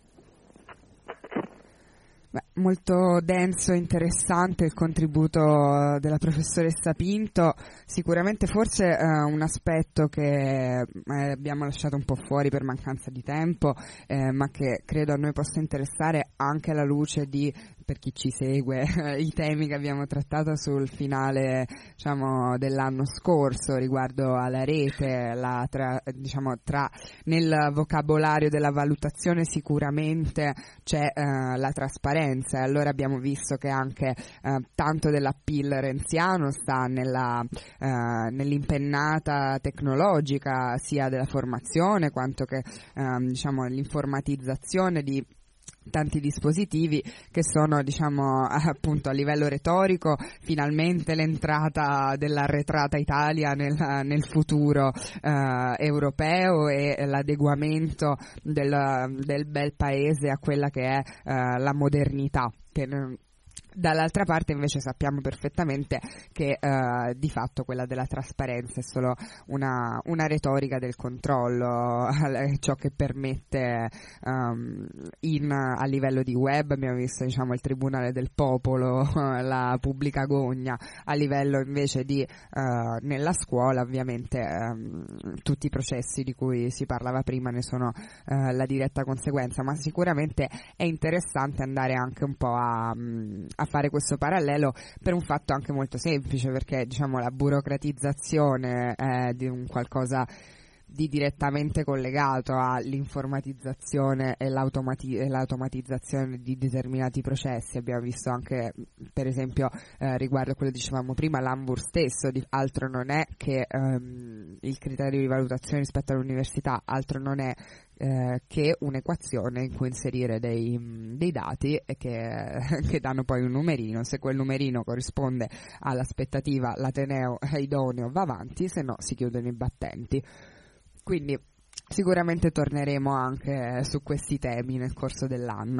Beh, molto denso e interessante il contributo della professoressa Pinto. Sicuramente forse eh, un aspetto che eh, abbiamo lasciato un po' fuori per mancanza di tempo, eh, ma che credo a noi possa interessare anche alla luce di, per chi ci segue, i temi che abbiamo trattato sul finale, diciamo, dell'anno scorso riguardo alla rete, la tra, diciamo, tra nel vocabolario della valutazione sicuramente c'è eh, la trasparenza. E allora abbiamo visto che anche eh, tanto dell'appeal renziano sta nella, eh, nell'impennata tecnologica sia della formazione quanto che eh, diciamo l'informatizzazione di tanti dispositivi che sono, diciamo, appunto a livello retorico finalmente l'entrata dell'arretrata Italia nel, nel futuro eh, europeo e l'adeguamento del, del bel paese a quella che è eh, la modernità, che dall'altra parte invece sappiamo perfettamente che eh, di fatto quella della trasparenza è solo una, una retorica del controllo, ciò che permette um, in, a livello di web abbiamo visto, diciamo, il Tribunale del Popolo, la pubblica gogna, a livello invece di uh, nella scuola ovviamente um, tutti i processi di cui si parlava prima ne sono uh, la diretta conseguenza, ma sicuramente è interessante andare anche un po' a um, a fare questo parallelo per un fatto anche molto semplice, perché, diciamo, la burocratizzazione è di un qualcosa di direttamente collegato all'informatizzazione e, l'automati- e l'automatizzazione di determinati processi. Abbiamo visto anche, per esempio, eh, riguardo a quello che dicevamo prima, l'Anvur stesso, di, altro non è che ehm, il criterio di valutazione rispetto all'università, altro non è Eh, che un'equazione in cui inserire dei, dei dati e che, che danno poi un numerino. Se quel numerino corrisponde all'aspettativa, l'ateneo è idoneo, va avanti, se no si chiudono i battenti. Quindi sicuramente torneremo anche su questi temi nel corso dell'anno.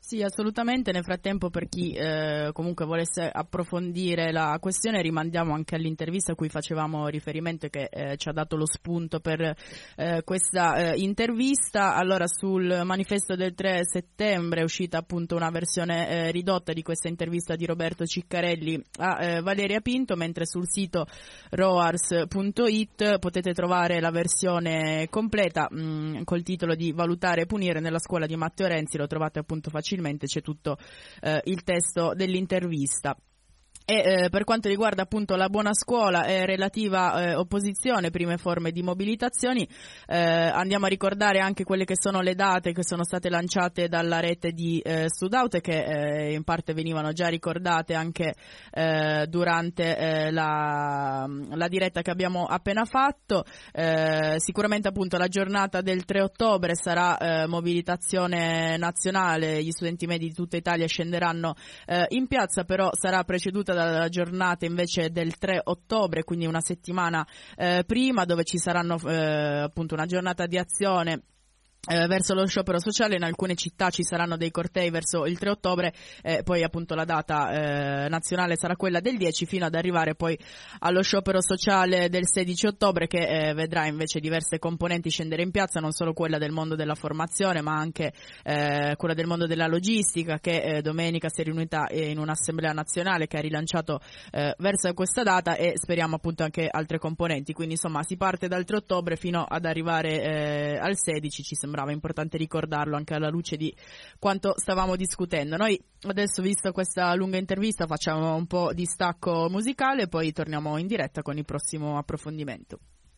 Sì, assolutamente. Nel frattempo, per chi eh, comunque volesse approfondire la questione, rimandiamo anche all'intervista a cui facevamo riferimento, che eh, ci ha dato lo spunto per eh, questa eh, intervista. Allora, sul manifesto del tre settembre è uscita appunto una versione eh, ridotta di questa intervista di Roberto Ciccarelli a eh, Valeria Pinto, mentre sul sito roars punto it potete trovare la versione completa mh, col titolo di Valutare e punire nella scuola di Matteo Renzi. Lo trovate appunto facilmente, c'è tutto eh, il testo dell'intervista. E eh, per quanto riguarda appunto la buona scuola e relativa eh, opposizione, prime forme di mobilitazioni, eh, andiamo a ricordare anche quelle che sono le date che sono state lanciate dalla rete di eh, Studaut, che eh, in parte venivano già ricordate anche eh, durante eh, la, la diretta che abbiamo appena fatto. Eh, sicuramente appunto la giornata del tre ottobre sarà eh, mobilitazione nazionale, gli studenti medi di tutta Italia scenderanno eh, in piazza, però sarà preceduta dalla giornata invece del tre ottobre, quindi una settimana eh, prima, dove ci saranno eh, appunto una giornata di azione Eh, verso lo sciopero sociale. In alcune città ci saranno dei cortei verso il tre ottobre, eh, poi appunto la data eh, nazionale sarà quella del dieci, fino ad arrivare poi allo sciopero sociale del sedici ottobre, che eh, vedrà invece diverse componenti scendere in piazza, non solo quella del mondo della formazione, ma anche eh, quella del mondo della logistica, che eh, domenica si è riunita in un'assemblea nazionale che ha rilanciato eh, verso questa data, e speriamo appunto anche altre componenti. Quindi insomma si parte dal tre ottobre fino ad arrivare eh, al sedici. Ci sembra Sembrava importante ricordarlo anche alla luce di quanto stavamo discutendo. Noi adesso, visto questa lunga intervista, facciamo un po' di stacco musicale e poi torniamo in diretta con il prossimo approfondimento.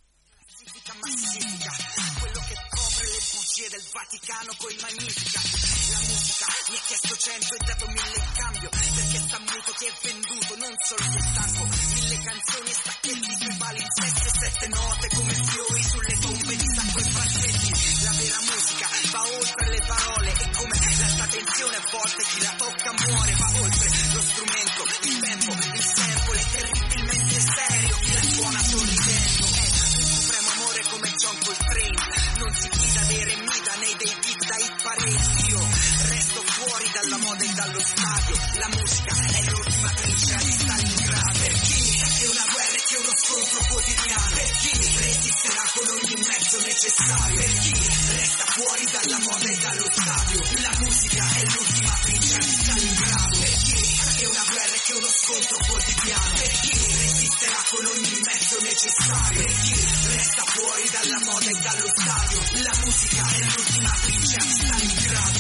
Massifica, quello che copre le bugie del Vaticano coi Magnifica. La musica mi ha chiesto cento e dato mille in cambio, perché sta muto che è venduto, non solo che stanco. Mille canzoni e stacchetti sui palinsesti e sette note come fiori sulle tombe di sacco e frasetti. La vera musica va oltre le parole, e come l'alta tensione a volte chi la tocca muore. Va oltre lo strumento, il tempo, il sample è terribilmente serio. Chi la suona sorridendo è un supremo amore come John Coltrane. Non si fida dei remida né dei beat da hit parade. Io resto fuori dalla moda e dallo stadio. La musica è l'ultima trincea di Stalingrado. Per chi è una guerra e che uno scontro quotidiano, per chi resisterà con ogni mezzo necessario, per chi resta fuori dalla moda e dallo stadio. La musica è l'ultima trincea di Stalingrado. Per chi è una guerra e che uno scontro quotidiano, per chi resisterà con ogni mezzo necessario, per chi resta fuori dalla moda e dallo stadio. La musica è l'ultima trincea di Stalingrado.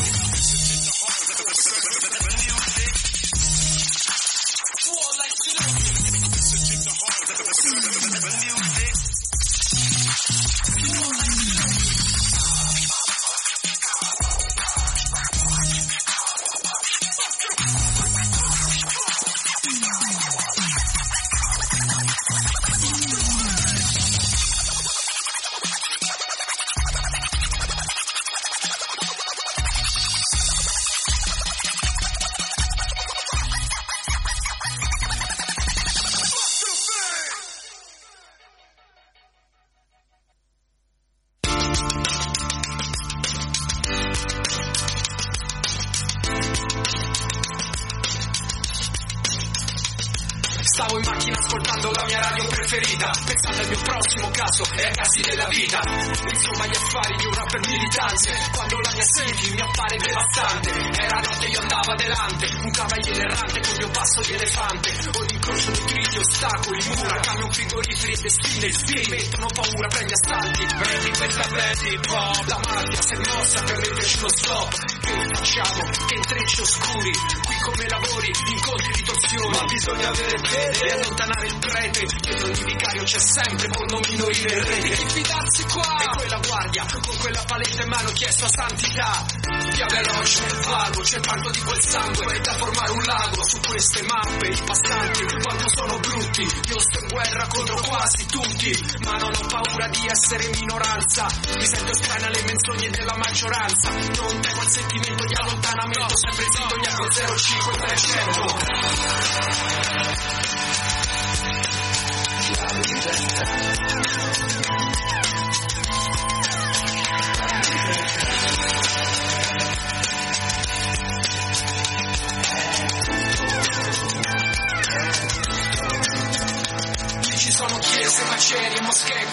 Stavo in macchina ascoltando la mia radio preferita, pensando al mio prossimo caso e ai casi della vita. Insomma gli affari di un rapper militante, quando la mia selfie mi appare devastante. Era notte, io andavo adelante, un cavaliere errante col mio passo di elefante. Ogni incrocio nutriti, ostacoli, mura, camion frigoriferi e destine mi mettono paura, prendi assalti, prendi questa prendi pop. La mafia si è mossa, per me invece lo stop. Che facciamo? Che intrecci oscuri, qui come lavori, incontri ritorsioni. Ma bisogna avere fede e allontanare il prete, che ogni vicario c'è sempre col nomino in erede. E fidarsi qua, e quella guardia con quella paletta in mano chiesto a santità. Via veloce nel vago, c'è tanto di quel sangue da formare un lago. Su queste mappe i passanti quanto sono brutti. Io sto in guerra contro quasi tutti, ma non ho paura di essere minoranza. Mi sento strana alle menzogne della maggioranza. Non temo il sentimento di allontanamento, sempre in sintonia con zero virgola cinque per cento. La libertà. La libertà.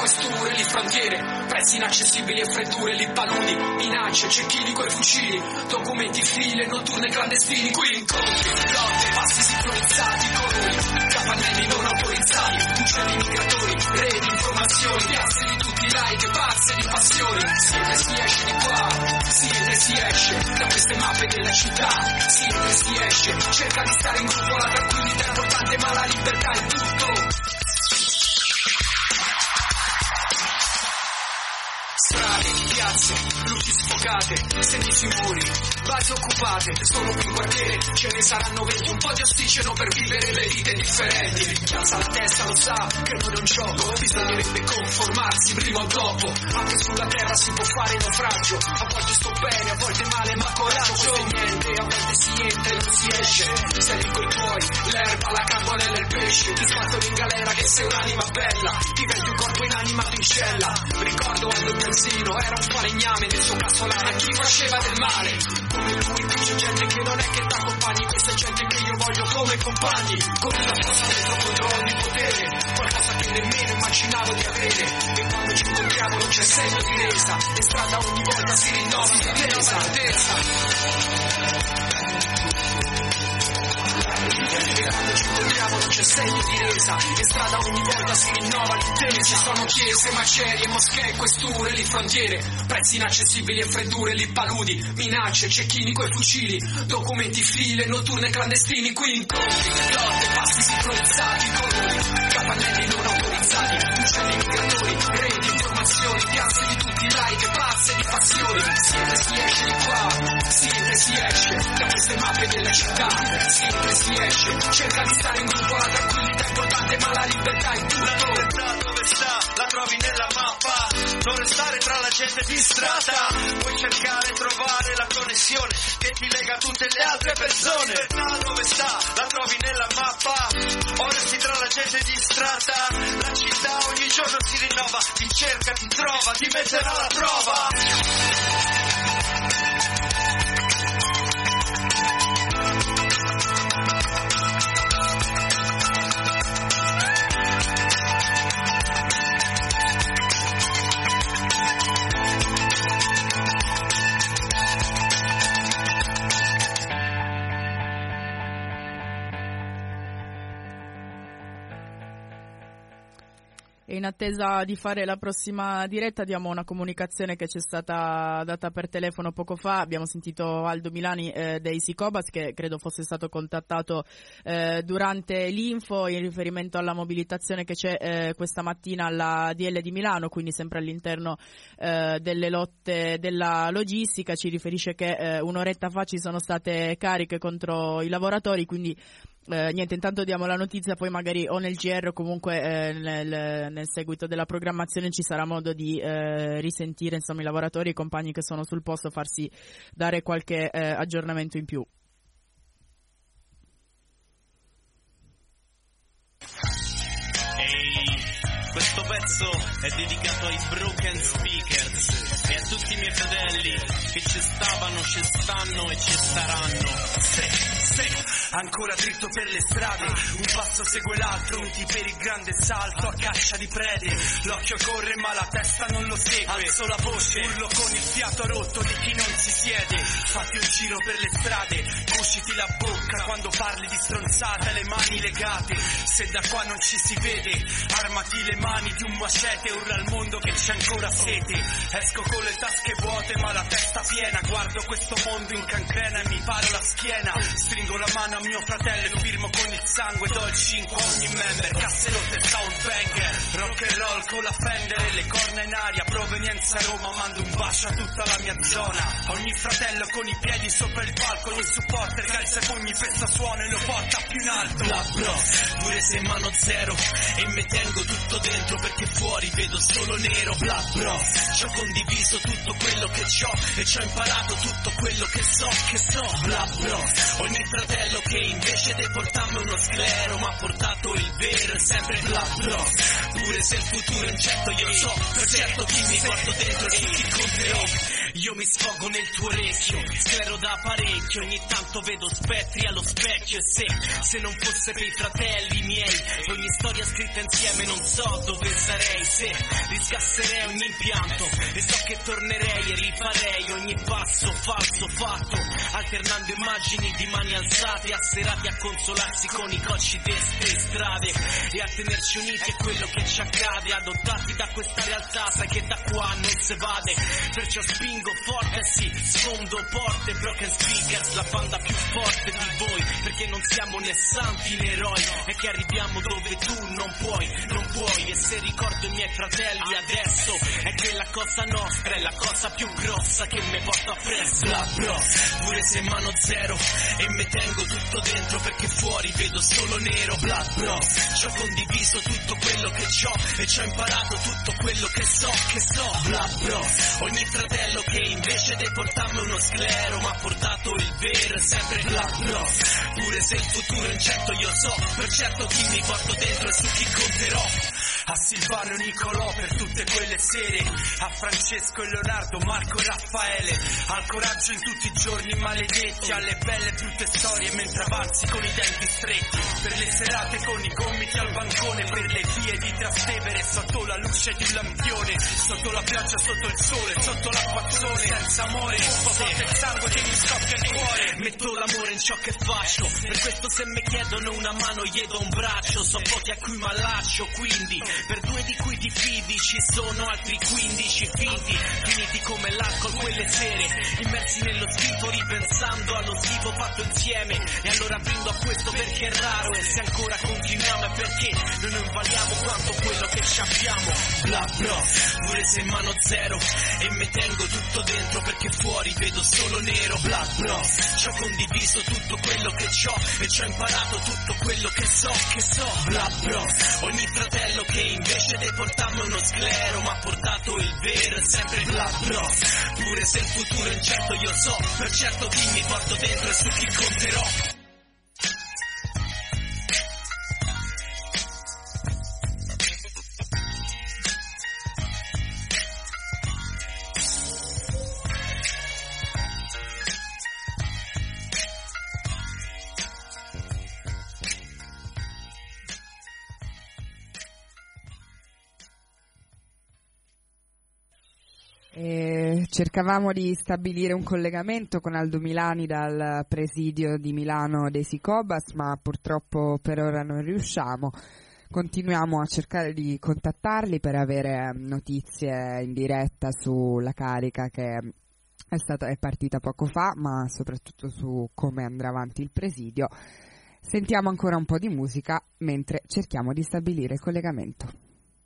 questure, lì frontiere, prezzi inaccessibili e freddure, lì paludi, minacce, cecchini coi fucili, documenti, file, notturne clandestini, qui incontri, lotte, passi sincronizzati, colori, capannelli non autorizzati, uccelli migratori, reti, informazioni, piazze di tutti i like, pazze di passioni, si entra e si esce di qua, si entra e si esce da queste mappe della città, si entra e si esce, cerca di stare in gruppo, la tranquillità è importante ma la libertà è tutto. Strade, piazze, luci sfocate, servizi muri, basi occupate, sono qui in quartiere, ce ne saranno venti, un po' di ossigeno per vivere le vite differenti. Chi alza la testa lo sa che non è un gioco, bisognerebbe conformarsi prima o dopo, anche sulla terra si può fare naufragio, a volte sto bene, a volte male, ma coraggio, questo è niente, a volte si entra e non si esce, sei lì coi tuoi, l'erba, la campanella e il pesce, ti sbattono in galera che sei un'anima bella, diventi un corpo inanimato in cella, ricordo quando il benzino era un falegname del suo casolare, a chi faceva del male, come lui, c'è gente che non è che t'accompagni, questa è gente che io voglio come compagni, con una cosa dentro controllo di potere, qualcosa che nemmeno immaginavo di avere, e quando ci incontriamo non c'è segno di resa, in strada ogni volta si rinnova l'intesa, e quando ci incontriamo non c'è segno di resa, in strada ogni volta si rinnova l'intesa, ci sono chiese, macerie, moschee, questure, lì frontiere, prezzi inaccessibili e freddure, lì paludi, minacce, cecchini coi fucili, documenti, file, notturne clandestini, qui incontri, lotte, passi sincronizzati, colori, capannelli non autorizzati, uccelli migratori, reti, informazioni, piazze di tutti i like, pazze di passioni, si entra e si esce di qua, si entra e si esce da queste mappe della città, si entra e si esce, cerca di stare in gruppo, la tranquillità è importante ma la libertà è tutto. La libertà dove sta? La trovi nella mappa, non restare tra la gente distratta, puoi cercare e trovare la connessione che ti lega a tutte le altre persone. La libertà dove sta? La trovi nella mappa, o resti tra la gente distratta, la città ogni giorno si rinnova, ti cerca, ti trova, ti metterà alla prova. In attesa di fare la prossima diretta diamo una comunicazione che ci è stata data per telefono poco fa. Abbiamo sentito Aldo Milani eh, dei Sicobas, che credo fosse stato contattato eh, durante l'info in riferimento alla mobilitazione che c'è eh, questa mattina alla D L di Milano, quindi sempre all'interno eh, delle lotte della logistica. Ci riferisce che eh, un'oretta fa ci sono state cariche contro i lavoratori, quindi Eh, niente, intanto diamo la notizia, poi magari o nel G R o comunque eh, nel, nel seguito della programmazione ci sarà modo di eh, risentire insomma i lavoratori e i compagni che sono sul posto, farsi dare qualche eh, aggiornamento in più. Ehi, questo pezzo è dedicato ai broken speakers e a tutti i miei fratelli che ci stavano, ci stanno e ci staranno. Sì, sì. Ancora dritto per le strade, un passo segue l'altro, uniti per il grande salto a caccia di prede. L'occhio corre ma la testa non lo segue, alzo la voce, urlo con il fiato rotto di chi non si siede. Fatti un giro per le strade, cuciti la bocca quando parli di stronzate, le mani legate. Se da qua non ci si vede, armati le mani di un macete, urla al mondo che c'è ancora sete. Esco con le tasche vuote ma la testa piena, guardo questo mondo in cancrena e mi paro la schiena. Stringo la mano a mio fratello e firmo con il sangue, do il cinque a ogni member, casse rotte, sound banger, rock and roll con la Fender e le corna in aria, provenienza Roma, mando un bacio a tutta la mia zona. Ogni fratello con i piedi sopra il palco, ogni supporter calza i pugni, questo suono e lo porta più in alto. La bro, pure se mano zero, e mi tengo tutto dentro perché fuori vedo solo nero. Bla bro, ci ho condiviso tutto quello che c'ho e ci ho imparato tutto quello che so, che so. Bla bro, ogni fratello che invece di portarmi uno sclero m'ha portato il vero, è sempre bla bro. Pure se il futuro è incerto io so per certo chi mi porto dentro e chi incontrerò. Io mi sfogo nel tuo orecchio, sclero da parecchio, ogni tanto vedo spettri allo specchio. E se, se non fosse per i fratelli miei, ogni storia scritta insieme non so dove sarei. Se riscasserei ogni impianto e so che tornerei e rifarei ogni passo falso fatto, alternando immagini di mani alzate, asserati a consolarsi con i cocci deste strade e a tenerci uniti è quello che ci accade, adottati da questa realtà, sai che da qua non si vade, perciò spingo forte, sì, sfondo porte, Broken Speakers, la banda più forte di voi, perché non siamo né santi né eroi, è che arriviamo dove tu non puoi, non puoi, e se ricordo i miei fratelli adesso, è che la cosa nostra è la cosa più grossa che mi porto appresso. La bro, pure se mano zero, e me tengo tutto dentro perché fuori vedo solo nero. Blood bro, ci ho condiviso tutto quello che c'ho e ci ho imparato tutto quello che so, che so. Blood bro, ogni fratello che invece di portarmi uno sclero m'ha portato il vero, è sempre blood bro. Pure se il futuro è incerto io so per certo chi mi porto dentro e su chi conterò. A Silvano Nicolò per tutte quelle sere, a Francesco e Leonardo, Marco e Raffaele, al coraggio in tutti i giorni maledetti, alle belle e brutte storie mentre avanzi con i denti stretti, per le serate con i gomiti al bancone, per le vie di Trastevere sotto la luce di un lampione, sotto la pioggia, sotto il sole, sotto l'acquazzone, senza amore, poco il sangue che mi scoppia il cuore, metto l'amore in ciò che faccio, per questo se mi chiedono una mano gli do un braccio, so pochi a cui m'allaccio, quindi per due di cui ti fidi ci sono altri quindici finti, finiti come l'alcol quelle sere, immersi nello schifo ripensando allo schifo fatto insieme, e allora brindo a questo perché è raro, e se ancora continuiamo è perché noi non valiamo quanto quello che ci abbiamo. Bla bro, pure se mano zero, e me tengo tutto dentro perché fuori vedo solo nero. Bla bro, ci ho condiviso tutto quello che c'ho e ci ho imparato tutto quello che so, che so. Bla bro, ogni fratello che invece di portarmi uno sclero m'ha portato il vero, è sempre blood bro. Pure se il futuro è incerto io so per certo chi mi porto dentro e su chi conterò. E cercavamo di stabilire un collegamento con Aldo Milani dal presidio di Milano dei Sicobas, ma purtroppo per ora non riusciamo. Continuiamo a cercare di contattarli per avere notizie in diretta sulla carica che è stata è partita poco fa, ma soprattutto su come andrà avanti il presidio. Sentiamo ancora un po' di musica mentre cerchiamo di stabilire il collegamento.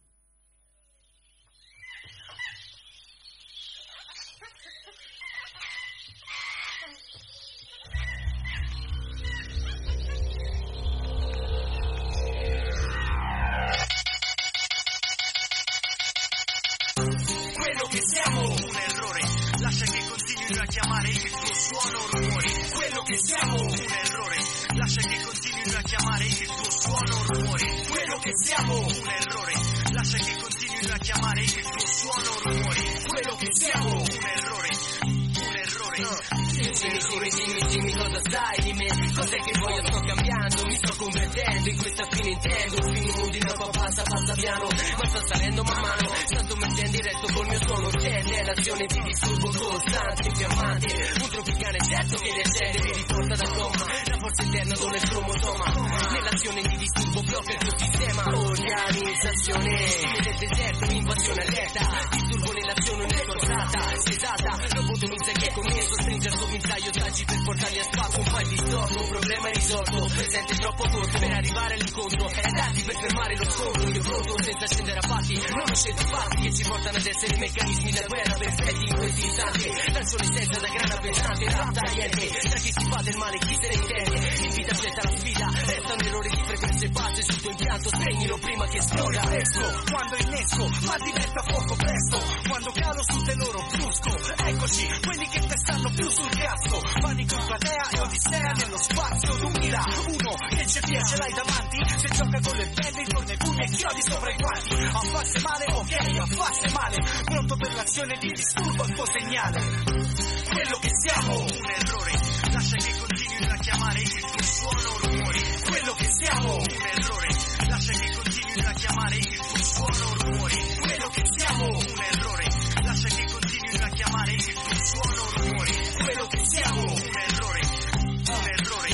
Chiamare il tuo suono rumore, quello che siamo un errore, lascia che continuino a chiamare il tuo suono rumore, quello che siamo un errore, lascia che continuino a chiamare il tuo suono rumore, quello che siamo un errore, un errore. Dimmi, dimmi, dimmi, dimmi cosa sai di me, cos'è che voglio, sto cambiando, mi sto convertendo in questa fine intendo, fini moodi, no, passa, passa piano, ma sto salendo man mano, tanto mettendo in diretto col mio suono, tende l'azione di disturbo costante, infiammante, un tropicale certo che le accende, mi riporta da coma, la forza interna con il cromosoma, nell'azione di disturbo blocca il tuo sistema, organizzazione, nel deserto, invasione allerta, disturbo nell'azione un'escorsata, sesata, lobotomizza che è commesso, stringe il suo pinzaglio, taggi per portarli a spasso, un file di stock, un problema risolto, presente troppo corto per arrivare all'incontro, è darsi per fermare lo scontro, io pronto senza scendere a patti, non ho scelto fatti che ci portano ad essere meccanismi da guerra perfetti in questi istanti, dal sole senza da grana pensante, rap tagliente, tra chi si fa del male chi se ne intende, invita accetta la sfida, resta un errore di frequenze basse sul tuo impianto, spegnilo prima che esploda, esco, quando innesco, ma diventa poco presto, quando calo su te loro brusco, eccoci, quelli che te stanno più sul casco, panico in platea e odissea nello spazio, duemila uno, che c'è via ce l'hai davanti, se gioca con le penne intorno ai pugni e chiodi sopra i guanti, a farsi male, ok, a farsi male, pronto per la vibrazione di disturbo il tuo segnale. Quello che siamo, un errore, lascia che continuino a chiamare il tuo suono rumore. Quello che siamo, un errore, lascia che continuino a chiamare il tuo suono rumore. Quello che siamo, un errore, lascia che continuino a chiamare il tuo suono rumore. Quello che siamo, un errore, un errore.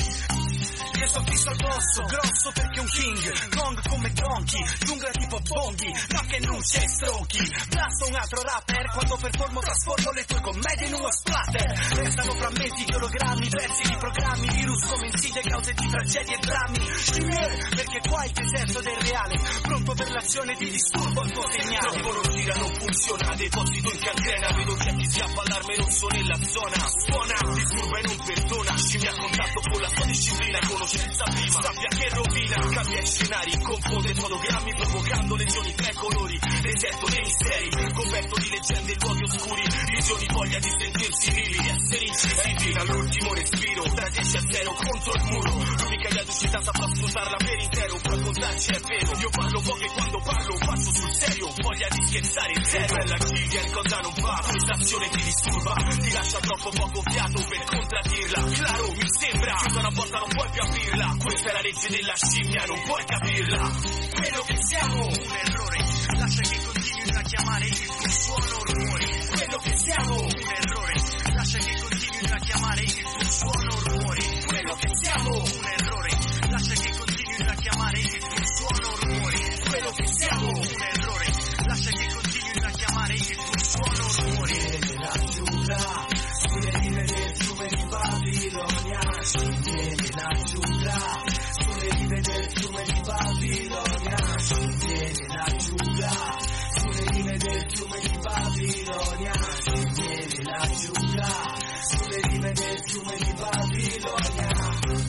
Io sono fisso addosso, grosso perché un king, gong come Donkey, giungla tipo Bonghi, no che non c'è strochi. Blasto un altro rapper, quando performo trasformo le tue commedie in uno splatter. Restano frammenti di ologrammi, versi di programmi, virus come insidie, cause di tragedie e drammi. Shimmer, perché qua il deserto del reale, pronto per l'azione di disturbo al tuo segnale. Troppo non gira, non funziona, deposito in catrena, vedo che chi si allarme non so nella zona. Suona, disturba e non perdona, scimmia a contatto con la sua disciplina, conoscenza prima, sabbia che rovina, cambia i scenari, confonde fotogrammi provocando legioni tre colori, deserto dei misteri, coperto di leggende e luoghi oscuri, visioni, voglia di sentirsi vivi, di essere incisivi, all'ultimo respiro, da dieci a zero contro il muro, l'unica via d'uscita saprà sfruttarla per intero, puoi contarci è vero, io parlo poco e quando parlo faccio sul serio, voglia di scherzare in zero, è la Gillian cosa non va, questa azione ti disturba, ti lascia troppo poco fiato per contraddirla, claro mi sembra, chiusa una porta non puoi più aprirla, questa è la legge della scimmia, non puoi capirla, quello che siamo, un errore, lascia che continuino a chiamare il tuo suono rumore, quello che siamo, un errore, lascia che continuino a chiamare il tuo suono rumore, quello che siamo, un errore, lascia che continuino a chiamare il tuo suono rumore, quello che siamo, un errore, lascia che continuino a chiamare il tuo suono rumore. La giungla, sulle rive del fiume di Babilonia, scegliere la giungla, sulle rive del fiume di Babilonia, scegliere la giungla, sulle rive del fiume di Babilonia, scegliere la giungla, sulle rive del fiume di Babilonia.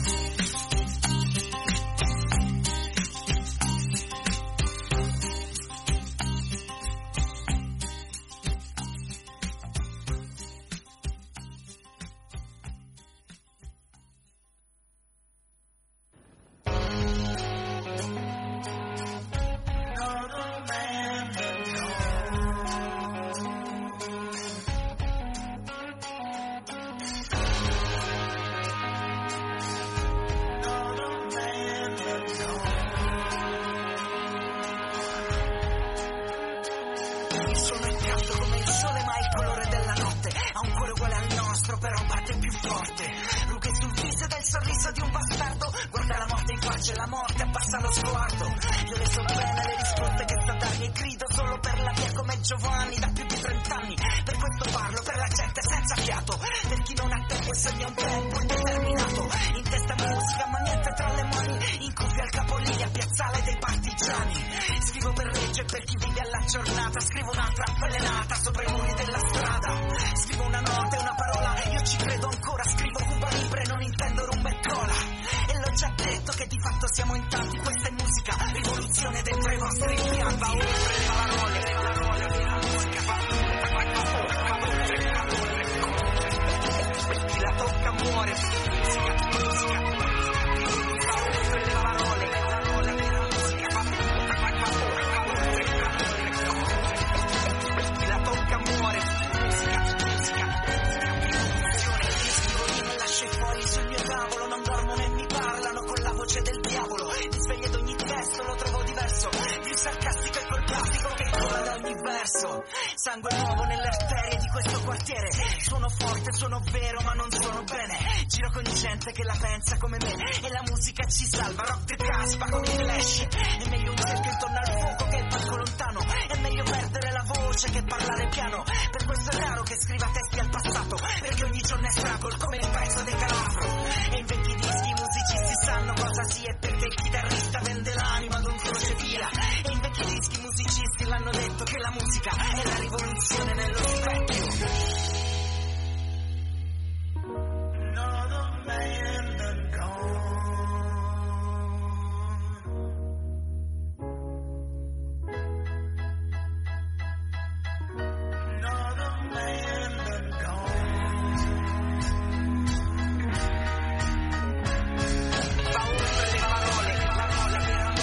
Sangue nuovo nelle arterie di questo quartiere. Suono forte, suono vero ma non suono bene. Giro con gente che la pensa come me e la musica ci salva. Rock the caspa con il flash. È meglio un cerchio intorno al fuoco che il palco lontano. È meglio perdere la voce che parlare piano. Per questo è raro che scriva testi al passato, perché ogni giorno è struggle come il pezzo del calafro. E in vecchi dischi i musicisti sanno cosa sia, perché il chitarrista vende l'anima ad un crocevia. E in vecchi dischi i musicisti l'hanno detto che la musica è la rivoluzione nello specchio.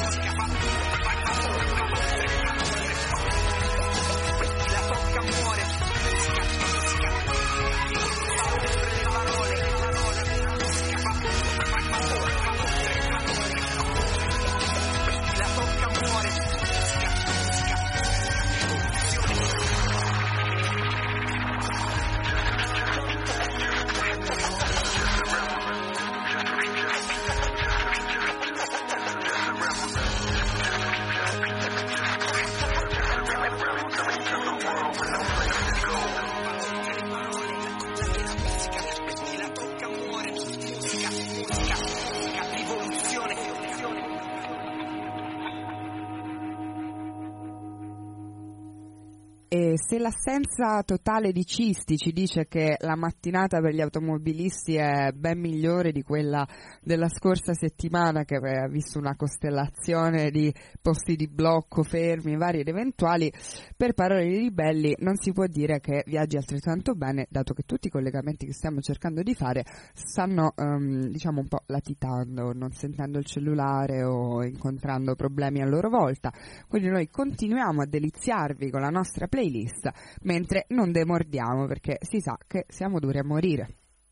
Muore E se l'assenza totale di cisti ci dice che la mattinata per gli automobilisti è ben migliore di quella della scorsa settimana, che ha visto una costellazione di posti di blocco, fermi, vari ed eventuali, per parole di ribelli non si può dire che viaggi altrettanto bene, dato che tutti i collegamenti che stiamo cercando di fare stanno um, diciamo un po' latitando, non sentendo il cellulare o incontrando problemi a loro volta. Quindi noi continuiamo a deliziarvi con la nostra playlist mentre non demordiamo, perché si sa che siamo duri a morire.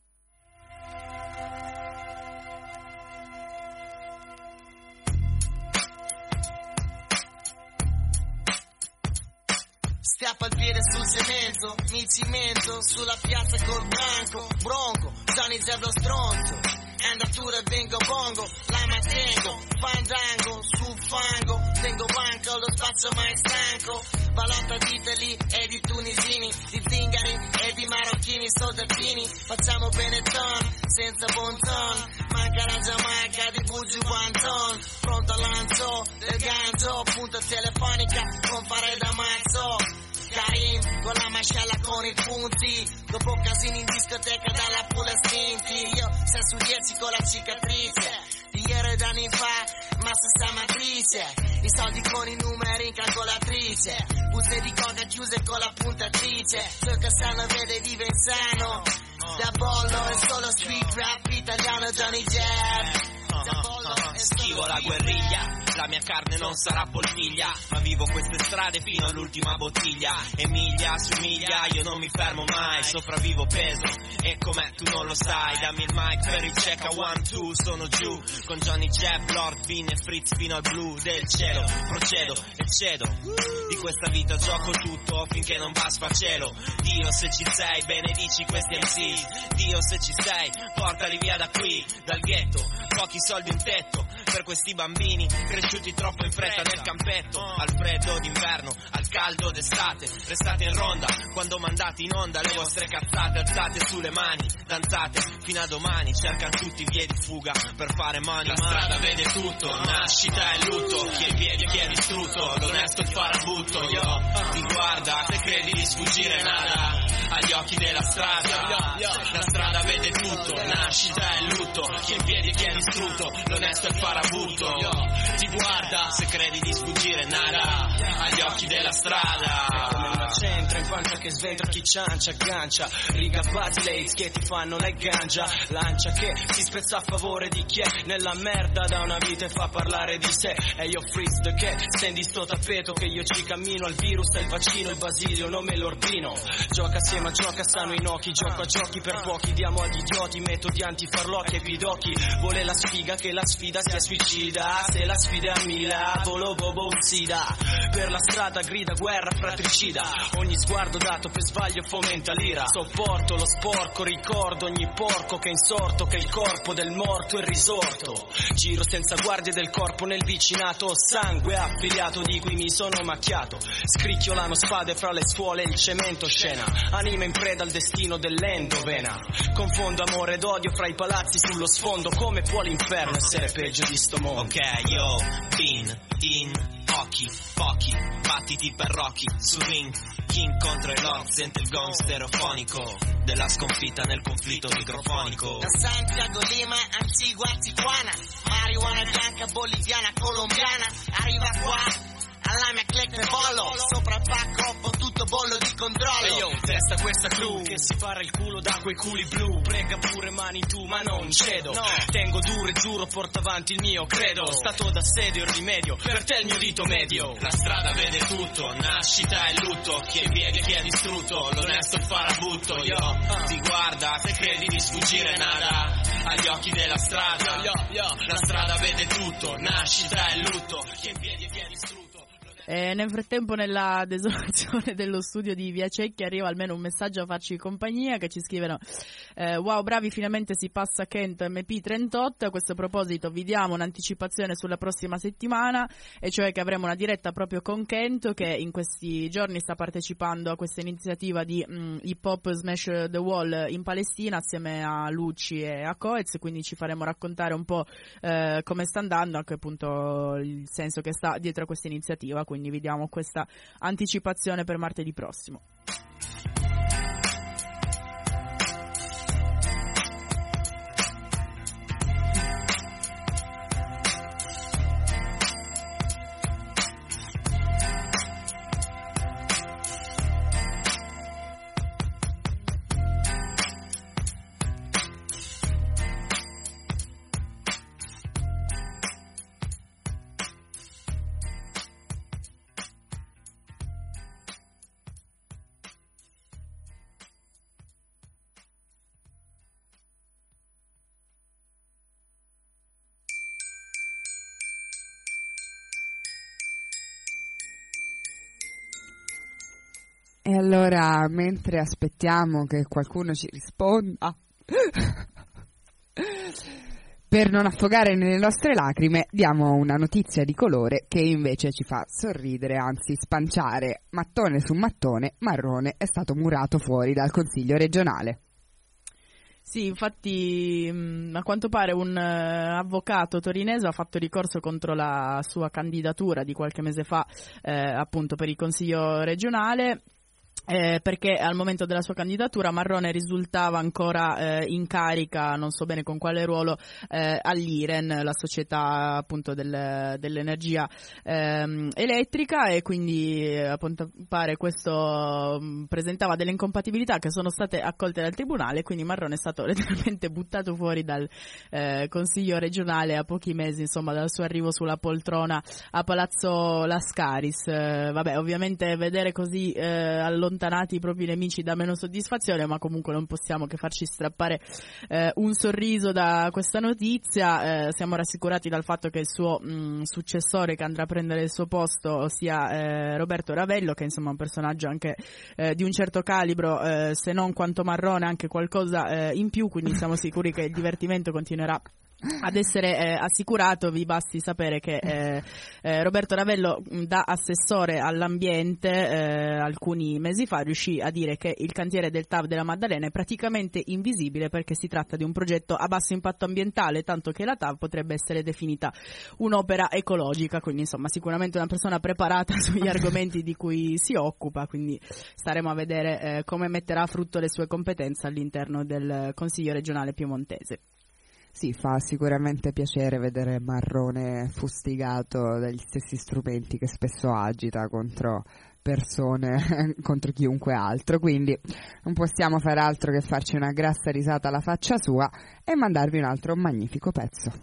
Stiappa il piede sul cemento, mi cimento sulla piazza col branco, bronco, Johnny Zebro stronzo, andatura bingo bongo, la mantengo, fandango, sul fango, tengo banco, lo spazio mai stanco, balotta di Italy e di tunisini, di zingari e di marocchini, soldatini, facciamo Benetton, senza bon ton, manca la Giamaica di Buju Banton, pronto al lancio del ganzo, punta telefonica, con fare da mazzo, Karim con la mascella con i punti, dopo casini in discoteca dalla pula stinti, io sei su dieci con la cicatrice, di ieri ed anni fa, massa sta matrice, i soldi con i numeri in calcolatrice, buste di coca chiuse con la puntatrice, so che sanno vede vive insano, da bollo è solo street rap italiano Johnny Jab. Schivo la guerriglia, la mia carne non sarà poltiglia, ma vivo queste strade fino all'ultima bottiglia, e miglia su miglia io non mi fermo mai, sopravvivo peso, e com'è tu non lo sai, dammi il mic per il check a one two, sono giù, con Johnny Jab, Lord Bean e Fritz fino al blu del cielo, procedo e cedo, di questa vita gioco tutto finché non va a sfacelo, Dio se ci sei benedici questi M C, Dio se ci sei portali via da qui, dal ghetto, pochi soldi un tetto, per questi bambini cresciuti troppo in fretta nel campetto, al freddo d'inverno, al caldo d'estate, restate in ronda quando mandate in onda le vostre cazzate, alzate sulle mani, danzate fino a domani, cercano tutti vie di fuga per fare money, la strada vede tutto, nascita e lutto, chi è in piedi chi è distrutto, l'onesto il farabutto, io ti guarda se credi di sfuggire nada, agli occhi della strada, la strada vede tutto, nascita e lutto, chi è in piedi chi è distrutto, l'onesto è il farabutto, ti guarda se credi di sfuggire nada, agli occhi della strada, come una centra in pancia che sventra chi ciancia, aggancia, riga Basileis che ti fanno la ganja, lancia che si spezza a favore di chi è nella merda da una vita e fa parlare di sé, e io freeze the che stendi sto tappeto che io ci cammino, al virus è il vaccino, il basilio non me l'ordino, gioca assieme a gioca stanno in occhi, gioco a giochi per pochi, diamo agli idioti metodi antifarlocchi e pidocchi, vuole la sfiga che la sfida sia suicida, se la sfida è a mila, volo bobo uccida, per la strada grida guerra fratricida, ogni sguardo dato per sbaglio fomenta l'ira, sopporto lo sporco, ricordo ogni porco che è insorto, che il corpo del morto è risorto, giro senza guardie del corpo nel vicinato, sangue affiliato di cui mi sono macchiato, scricchiolano spade fra le suole e il cemento scena, anima in preda al destino dell'endovena, confondo amore ed odio fra i palazzi sullo sfondo, come può l'inferno essere peggio di sto mondo? Ok, yo, been in occhi, pochi, battiti per Rocky, su ring, King contro i Lord, sente il gong stereofonico, della sconfitta nel conflitto microfonico. Da Santiago, Lima, Antigua, Tijuana, marijuana bianca, boliviana, colombiana, arriva qua, alla mia click ne bollo, sopra il pacco, tutto bollo di controllo. E io, testa questa crew, che si para il culo da quei culi blu, prega pure mani tu, ma non cedo, no. Tengo duro e giuro, porto avanti il mio credo, stato d'assedio il rimedio, per te il mio dito medio. La strada vede tutto, nascita e lutto, chi è in piedi e chi è distrutto, l'onesto il farabutto, io uh. ti guarda se credi di sfuggire nada, agli occhi della strada, yo, yo, yo. La strada vede tutto, nascita e lutto, chi è in piedi e chi è distrutto. E nel frattempo nella desolazione dello studio di Via Cecchi arriva almeno un messaggio a farci compagnia, che ci scrivono eh, wow bravi, finalmente si passa a Kent M P trentotto. A questo proposito vi diamo un'anticipazione sulla prossima settimana, e cioè che avremo una diretta proprio con Kent, che in questi giorni sta partecipando a questa iniziativa di mh, Hip Hop Smash the Wall in Palestina assieme a Lucci e a Coez, quindi ci faremo raccontare un po' eh, come sta andando, anche appunto il senso che sta dietro a questa iniziativa, quindi quindi vi diamo questa anticipazione per martedì prossimo. E allora, mentre aspettiamo che qualcuno ci risponda, per non affogare nelle nostre lacrime, diamo una notizia di colore che invece ci fa sorridere, anzi spanciare. Mattone su mattone, Marrone è stato murato fuori dal Consiglio regionale. Sì, infatti mh, a quanto pare un uh, avvocato torinese ha fatto ricorso contro la sua candidatura di qualche mese fa eh, appunto per il Consiglio regionale. Eh, perché al momento della sua candidatura Marrone risultava ancora eh, in carica, non so bene con quale ruolo, eh, all'Iren, la società appunto del, dell'energia ehm, elettrica, e quindi eh, appunto pare questo mh, presentava delle incompatibilità che sono state accolte dal tribunale, quindi Marrone è stato letteralmente buttato fuori dal eh, Consiglio regionale a pochi mesi, insomma, dal suo arrivo sulla poltrona a Palazzo Lascaris. Eh, vabbè, ovviamente vedere così eh, allontanati i propri nemici dà meno soddisfazione, ma comunque non possiamo che farci strappare eh, un sorriso da questa notizia. Eh, siamo rassicurati dal fatto che il suo mh, successore che andrà a prendere il suo posto sia eh, Roberto Ravello, che insomma è un personaggio anche eh, di un certo calibro, eh, se non quanto Marrone anche qualcosa eh, in più, quindi siamo sicuri che il divertimento continuerà ad essere eh, assicurato. Vi basti sapere che eh, eh, Roberto Ravello, da assessore all'ambiente eh, alcuni mesi fa, riuscì a dire che il cantiere del T A V della Maddalena è praticamente invisibile perché si tratta di un progetto a basso impatto ambientale, tanto che la T A V potrebbe essere definita un'opera ecologica. Quindi insomma sicuramente una persona preparata sugli argomenti di cui si occupa, quindi staremo a vedere eh, come metterà a frutto le sue competenze all'interno del Consiglio regionale piemontese. Sì, fa sicuramente piacere vedere Marrone fustigato dagli stessi strumenti che spesso agita contro persone, contro chiunque altro, quindi non possiamo fare altro che farci una grassa risata alla faccia sua e mandarvi un altro magnifico pezzo.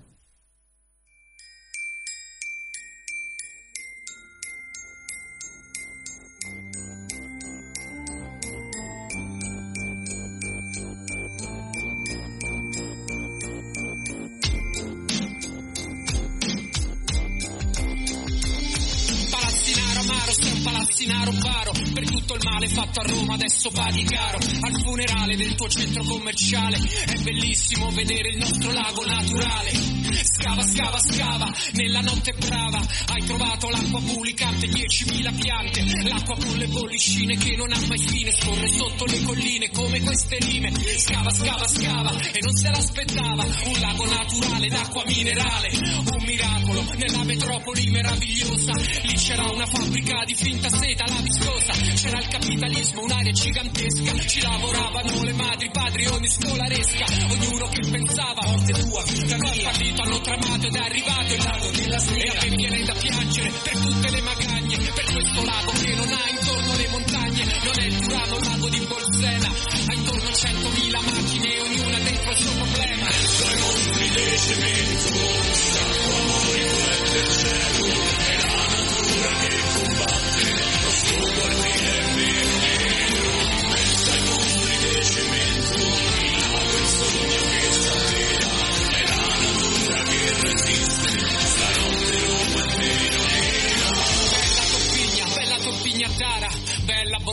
Palazzinaro paro, per tutto il male fatto a Roma adesso paghi caro. Al funerale del tuo centro commerciale è bellissimo vedere il nostro lago naturale. Scava, scava, scava, nella notte brava hai trovato l'acqua pulicante, diecimila piante. L'acqua con le bollicine che non ha mai fine, scorre sotto le colline come queste rime. Scava, scava, scava e non se l'aspettava, un lago naturale d'acqua minerale. Un miracolo nella metropoli meravigliosa, lì c'era una fabbrica di finta seta, la viscosa. C'era il capitalismo, un'area gigantesca, ci lavoravano le madri, padri, ogni scolaresca. Ognuno che pensava, morte tua, vita mia, partito, hanno tramato ed è arrivato il lago della Snia. E a me viene da piangere per tutte le magagne, per questo lago che non ha intorno le montagne. Non è il Turano, il lago di Bolsena, ha intorno centomila macchine, ognuna dentro il suo problema. Dai mostri del cemento, l'acqua riflette il cielo, è la natura che combatte, lo suo quartiere è veneno. Dai mostri del cemento, il lago è il sogno che sapeva, è la natura che resiste, stanotte Roma è meno nera. Bella Torpigna, bella Torpigna Tara, bella borgata,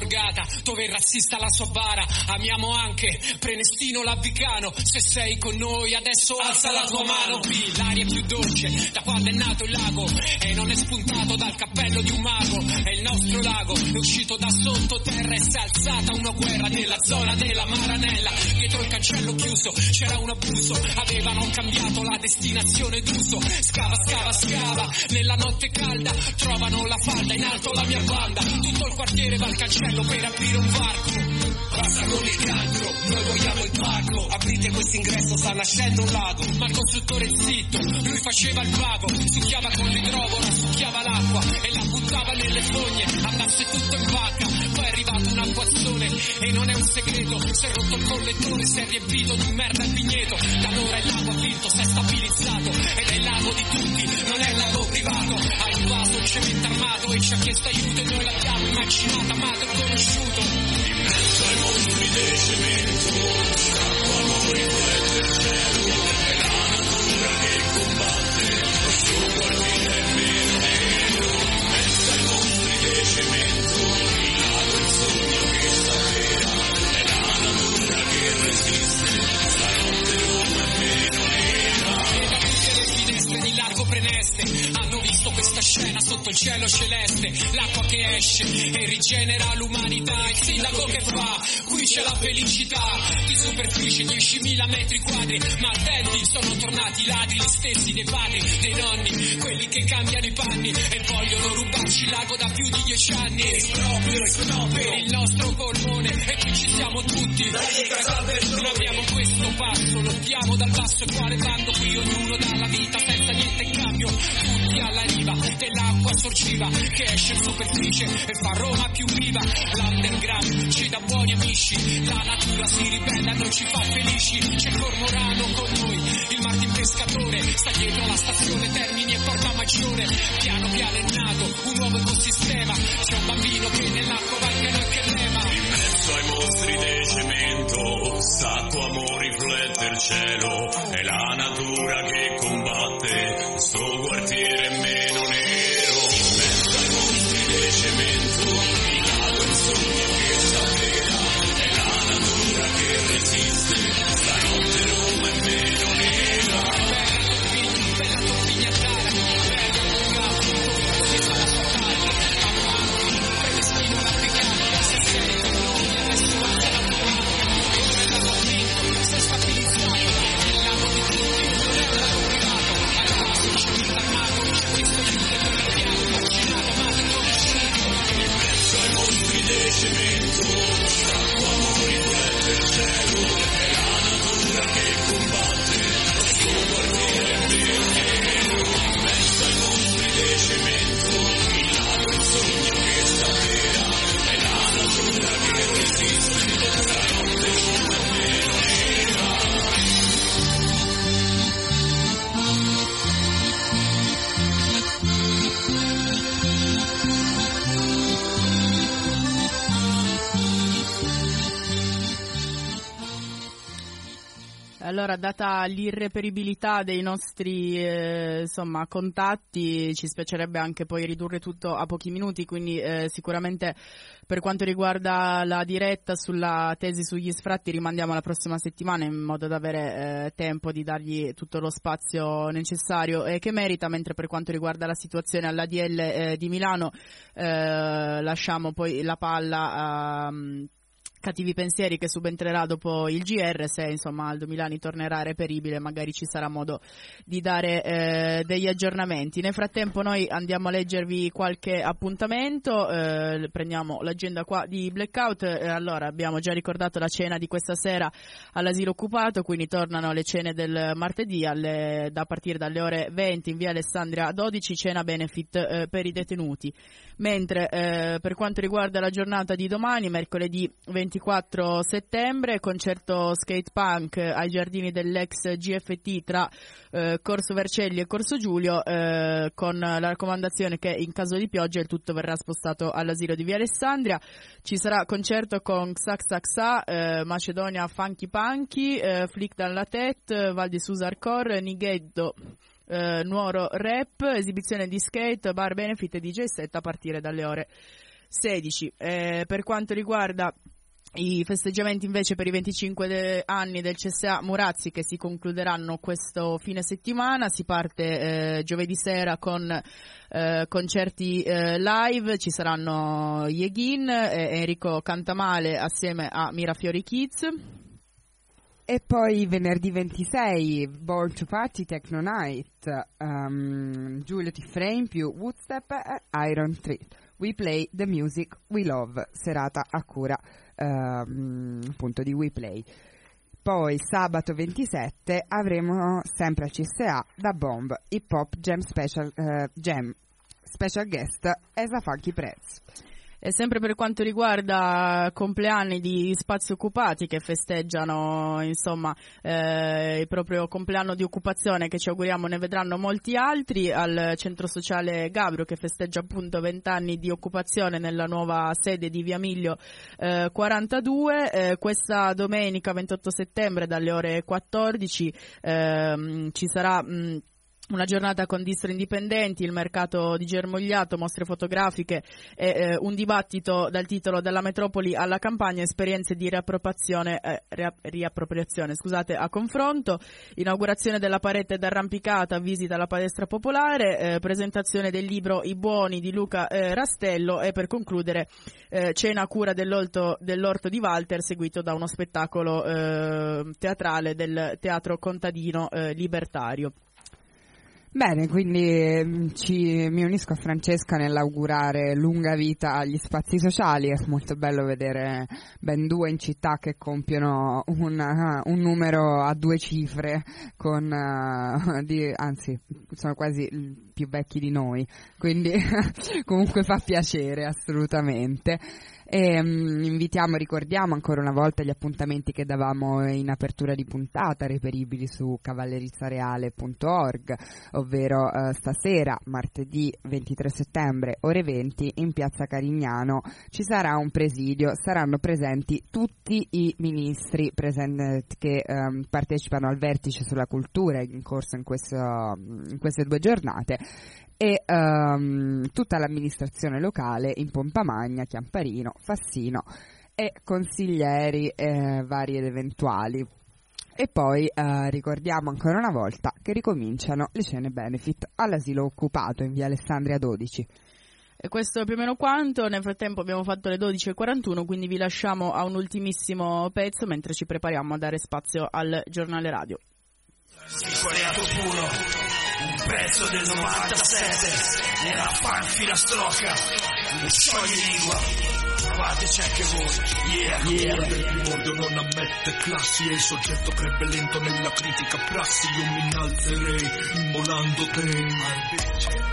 dove il razzista la sua bara. Amiamo anche Prenestino l'Avvicano, se sei con noi adesso alza la tua mano. Qui l'aria è più dolce da quando è nato il lago e non è spuntato dal cappello di un mago. È il nostro lago, è uscito da sottoterra e si è alzata una guerra nella zona della Maranella. Dietro il cancello chiuso c'era un abuso, avevano cambiato la destinazione d'uso. Scava, scava, scava, nella notte calda trovano la falda, in alto la mia banda. Tutto il quartiere va al cancello per aprire un varco. Basta con il cancro, noi vogliamo il parco. Aprite questo ingresso, sta nascendo un lago. Ma il costruttore zitto, lui faceva il vago. Succhiava con l'idrovora, succhiava l'acqua e la buttava nelle fogne, andasse tutto in vacca. Poi è arrivato un acquazzone e non è un segreto, si è rotto il collettore, si è riempito di merda il vigneto. Da allora il lago ha vinto, si è stabilizzato ed è il lago di tutti, non è il lago privato. Ha invaso il cemento armato e ci ha chiesto aiuto e noi l'abbiamo immaginata, amato e conosciuto. In mezzo ai mostri del cemento, l'acqua non riflette il cielo, è la natura che combatte, lo suo quartiere è meno nero. In mezzo ai mostri del cemento, il lago è il sogno che sapeva, è la natura che resiste, stanotte Roma è meno nera. E da tutte le finestre di largo Preneste hanno visto questa scena sotto il cielo celeste, l'acqua che esce e rigenera l'umanità. Il sindaco che fa, qui c'è la felicità, di superficie diecimila metri quadri, ma attenti, sono tornati i ladri, gli stessi dei padri, dei nonni, quelli che cambiano i panni e vogliono rubarci il lago da più di dieci anni. Esproprio, esproprio, il nostro polmone, e qui ci siamo tutti, non abbiamo questo passo, lottiamo dal basso e quale bando, qui ognuno dà la vita senza niente in cambio, tutti alla riva dell'acqua sorgiva che esce in superficie e fa Roma più viva. L'underground ci dà buoni amici, la natura si ribella, non ci fa felici. C'è il cormorano con noi, il Martin pescatore sta dietro la stazione Termini e Porta Maggiore. Piano piano è nato un nuovo ecosistema, c'è un bambino che nell'acqua va che noi che rema. In mezzo ai mostri del cemento, sacco amore riflette il cielo, è la natura che combatte, questo quartiere è meno nero. In mezzo ai mostri del cemento, il lago è il sogno che sapeva, è la natura che resiste, stanotte Roma è meno nera. Bella Torpigna, bella Torpignatara, bella Lugano, come fa la sua patria, amano, Prenestino l'Africano, se sei con noi adesso alza la tua mano, ora il lago ha vinto, si è stabilizzato, il lago di tutti, non è un lago privato, al basso c'è un armato, c'è questo aiuto e noi l'abbiamo immaginato, ma non conosciuto. In mezzo ai mostri del cemento, l'acqua non riflette il cielo, è la natura che combatte, il suo quartiere è meno nero. In mezzo ai mostri del cemento, il lago è il sogno che sapeva, è la natura che resiste, stanotte Roma è meno nera. Allora, data l'irreperibilità dei nostri eh, insomma, contatti, ci spiacerebbe anche poi ridurre tutto a pochi minuti, quindi eh, sicuramente per quanto riguarda la diretta sulla tesi sugli sfratti rimandiamo alla prossima settimana in modo da avere eh, tempo di dargli tutto lo spazio necessario e che merita, mentre per quanto riguarda la situazione all'A D L eh, di Milano eh, lasciamo poi la palla a... Cattivi Pensieri che subentrerà dopo il G R. Se insomma Aldo Milani tornerà reperibile magari ci sarà modo di dare eh, degli aggiornamenti. Nel frattempo noi andiamo a leggervi qualche appuntamento, eh, prendiamo l'agenda qua di Blackout. Eh, allora abbiamo già ricordato la cena di questa sera all'asilo occupato, quindi tornano le cene del martedì alle, da partire dalle ore venti in via Alessandria dodici, cena benefit eh, per i detenuti. Mentre eh, per quanto riguarda la giornata di domani, mercoledì ventiquattro settembre, concerto skate punk ai giardini dell'ex G F T tra eh, Corso Vercelli e Corso Giulio, eh, con la raccomandazione che in caso di pioggia il tutto verrà spostato all'asilo di via Alessandria. Ci sarà concerto con Xax Xaxa, eh, Macedonia Funky Punky, eh, Flick dalla Tet, Val di Susa Hardcore, Nigheddo, Uh, Nuoro Rap, esibizione di skate, bar benefit e D J set a partire dalle ore sedici. Eh, per quanto riguarda i festeggiamenti invece per i venticinque de- anni del C S A Murazzi, che si concluderanno questo fine settimana, si parte eh, giovedì sera con eh, concerti eh, live, ci saranno Yegin e Enrico Cantamale assieme a Mirafiori Kids. E poi venerdì ventisei Born to Party Techno Night, um, Giulio T. Frame più Woodstep e Iron Tree. We Play the Music We Love, serata a cura um, appunto di We Play. Poi sabato ventisette avremo sempre al C S A Da Bomb Hip Hop Jam Special, uh, Jam Special Guest Esa Funky Prez. E sempre per quanto riguarda compleanni di Spazi Occupati, che festeggiano insomma eh, il proprio compleanno di occupazione, che ci auguriamo ne vedranno molti altri, al centro sociale Gabro, che festeggia appunto vent'anni di occupazione nella nuova sede di Via Miglio eh, quarantadue. Eh, questa domenica ventotto settembre dalle ore quattordici eh, ci sarà mh, una giornata con distro indipendenti, il mercato di Germogliato, mostre fotografiche e eh, un dibattito dal titolo Dalla metropoli alla campagna, esperienze di riappropriazione, eh, ria- riappropriazione scusate, a confronto, inaugurazione della parete d'arrampicata, visita alla palestra popolare, eh, presentazione del libro I Buoni di Luca eh, Rastello e per concludere eh, cena a cura dell'orto, dell'orto di Walter, seguito da uno spettacolo eh, teatrale del Teatro Contadino eh, Libertario. Bene, quindi ci, mi unisco a Francesca nell'augurare lunga vita agli spazi sociali. È molto bello vedere ben due in città che compiono un, uh, un numero a due cifre, con, uh, di, anzi sono quasi più vecchi di noi, quindi comunque fa piacere assolutamente. E um, invitiamo, ricordiamo ancora una volta gli appuntamenti che davamo in apertura di puntata, reperibili su cavallerizzareale punto org, ovvero uh, stasera, martedì ventitré settembre, ore venti, in piazza Carignano ci sarà un presidio, saranno presenti tutti i ministri presen- che um, partecipano al vertice sulla cultura in corso in, questo, in queste due giornate, e um, tutta l'amministrazione locale in pompa magna, Chiamparino, Fassino e consiglieri eh, vari ed eventuali. E poi eh, ricordiamo ancora una volta che ricominciano le cene benefit all'asilo occupato in via Alessandria dodici. E questo è più o meno quanto. Nel frattempo abbiamo fatto le dodici e quarantuno, quindi vi lasciamo a un ultimissimo pezzo mentre ci prepariamo a dare spazio al giornale radio. Sicuriato puro, un pezzo del novantasette, nella fanfila strocca, un scioglilingua, provateci anche voi, yeah, yeah. Il primordio non ammette classi e il soggetto crebbe lento nella critica prassi, io mi innalzerei immolando te.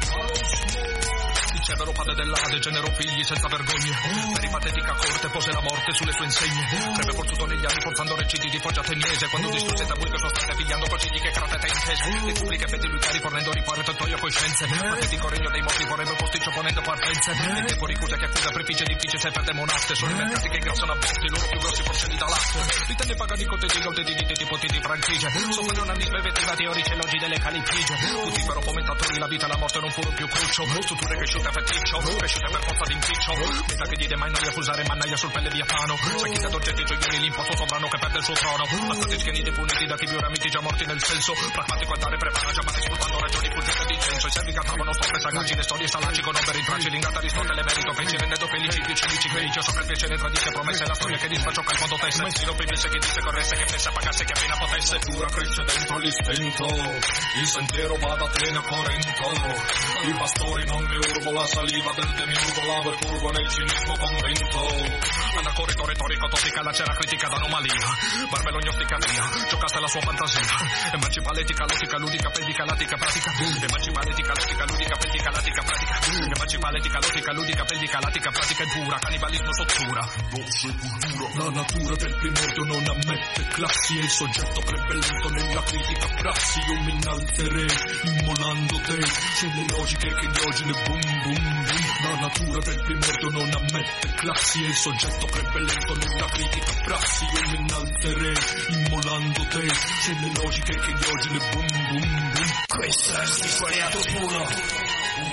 Severo padre dell'Ade, generò figli senza vergogne. Per i patetica corte pose la morte sulle sue insegne. Crebbe portuto negli anni forzando recidi di foggia ateniese, quando distrusse tabù che sono state figliando consigli che cratete intese. Le pubbliche fedi lui cari fornendo riparo e toltoio coscienze. Patetico regno dei morti vorrebbe posticcio ponendo partenze. Il tempo ricusa che accusa prefice difficile sempre demonaste. Sono i mercati che ingrassano a botti, i loro più grossi porcelli da latte. Ritenne pagani contenti gaudeti di tipoti di franchigie. Soffrono una misbevettiva teorici elogi delle califigie. Tutti però fomentatori, la vita e la morte non furono più cruccio. Strutture cresciute feticcio, cresciute per forza d'impiccio. Metà che diede mai noia fusare mannaia sul pelle diafano. Sacchi da oggetti gioielli l'imposto sovrano che perde il suo trono. Bastati schieniti puniti da tibi oramiti già morti nel senso. Pragmatico andare prepara già matti sfruttando ragioni fuggite di censo. I servi cantavano stoffe sagacci, le storie salaci con opere intralci. L'ingata risposta le merito feci rendendo felici più cinici felici. Io so che il piacere tradisce promesse, la storia che disfaccio che il mondo tesse. Messino pribisse che disse corresse, che fesse pagasse, che appena potesse. Dura cresce dentro l'istento, il sentiero va da Atene a Corento. I pastori non mi urbo, la saliva del demiurgo lavo e furgo nel cinismo convento. Anacorito retorico topica la cera critica d'anomalia. Barbello gnostica via, giocasse la sua fantasia. Emancipa l'etica, lotica, ludica, pedica, latica, pratica. Emancipa l'etica, lotica, ludica, pedica, latica, pratica. Emancipa l'etica, lotica, ludica, pedica, latica, pratica impura. Cannibalismo sottura. Dosso e cultura. La natura del primordio non ammette classi e il soggetto prebellento nella critica prassi. Io mi innalzerei immolando te. Se le logiche che gli oggi le boom boom boom. La natura del primordio non ammette classi e il soggetto prebellento nella critica prassi. Io mi innalzerei immolando te. Se le logiche che gli oggi le boom boom boom. Questo è sicuriato puro, un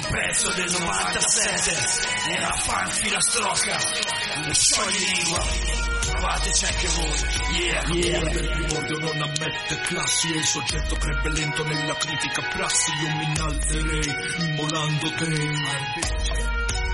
pezzo del novantasette, era fan filastrocca, lo sciogli lingua, provateci anche voi, yeah, yeah. Il primordio non ammette classi e il soggetto crebbe lento nella critica prassi, io mi innalzerei immolando te.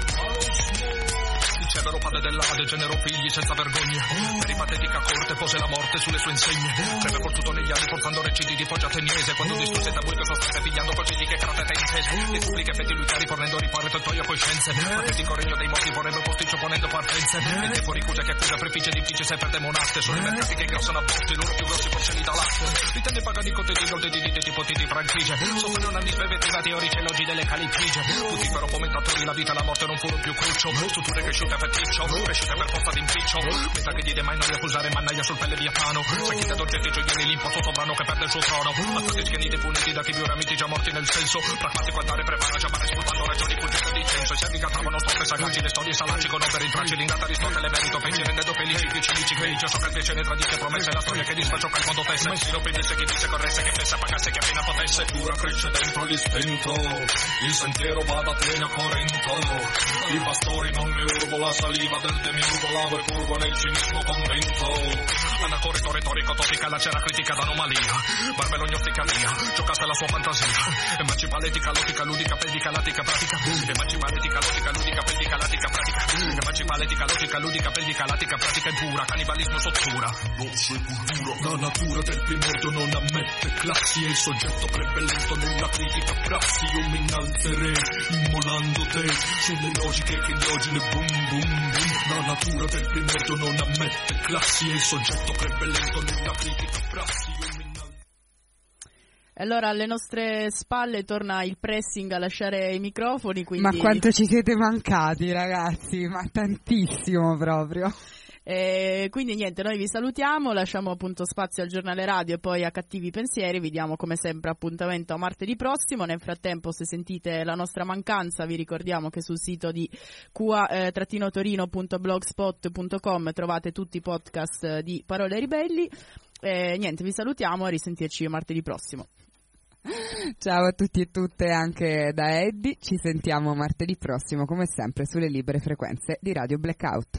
Severo padre dell'Ade, genero figli senza vergogna. Per i patetica corte pose la morte sulle sue insegne. Crebbe portuto negli anni portando recidi di foggia ateniese. Quando distrusse tabù che sostanze pigliando così che cratete intese. Le suppliche fedi luttari fornendo riparo e toglio coscienze. Patetico regno dei morti vorrebbe posticcio ponendo partenze. E tempo ricusa che accusa prefice difficile sempre demonaste. Sono i mercati che ingrossano a botte, i loro più grossi porcelli da latte. Ritenne pagani contenti gold di dite tipo titi franchigie. Soffrono anni svevetiva teorici elogi delle calipigie. Tutti però fomentatori la vita e la morte non furono più cruccio. Strutture cresciute feticcio, cresciute per forza d'impiccio. Metà che diede mai non accusare mannaia sul pelle via pano. Sacchi da dorgetti gioielli l'imposto sovrano che perde il suo trono. Altri schieniti puniti da tibi ramiti già morti nel senso. Pragmatico andare prepara già mare sputando ragioni fuggite di censo. E si avvigatavano stoppe sagaci, le storie salaci con opere intralci. L'ingata Aristotele merito fece rendendo felici più cinici grigi. So che il piacere tradisce promesse la storia che disfaccio che il mondo tesse. Messino pedisse chi disse corresse che fesse pagasse che appena potesse. Pura cresce dentro gli spento, il sentiero va da Atene a Corinto. I pastori non mi urbo la saliva del demiurgo, lavo e curvo nel cinismo convento. Anacorito retorico topica la cera critica d'anomalia. Barbelo gnostica via, giocate la sua fantasia. Emancipale etica lotica ludica pedica latica pratica. Emancipale etica lotica ludica pedica latica pratica. Emancipale etica lotica ludica pedica latica pratica è pura, cannibalismo sottura. Voce cultura. La natura del primordio non ammette classi e il soggetto crebbe lento nella critica prassi. Io mi innalzerei immolando te sulle logiche che di oggi le boom boom boom. La natura del primordio non ammette classi e il soggetto crebbe lento nella critica prassi. Io mi Allora alle nostre spalle torna il pressing a lasciare i microfoni, quindi... Ma quanto ci siete mancati ragazzi, ma tantissimo proprio. E quindi niente, noi vi salutiamo, lasciamo appunto spazio al giornale radio e poi a Cattivi Pensieri. Vi diamo come sempre appuntamento a martedì prossimo. Nel frattempo, se sentite la nostra mancanza, vi ricordiamo che sul sito di Q A Torino punto blogspot punto com trovate tutti i podcast di Parole Ribelli. E niente, vi salutiamo e risentirci martedì prossimo. Ciao a tutti e tutte anche da Eddie, ci sentiamo martedì prossimo come sempre sulle libere frequenze di Radio Blackout.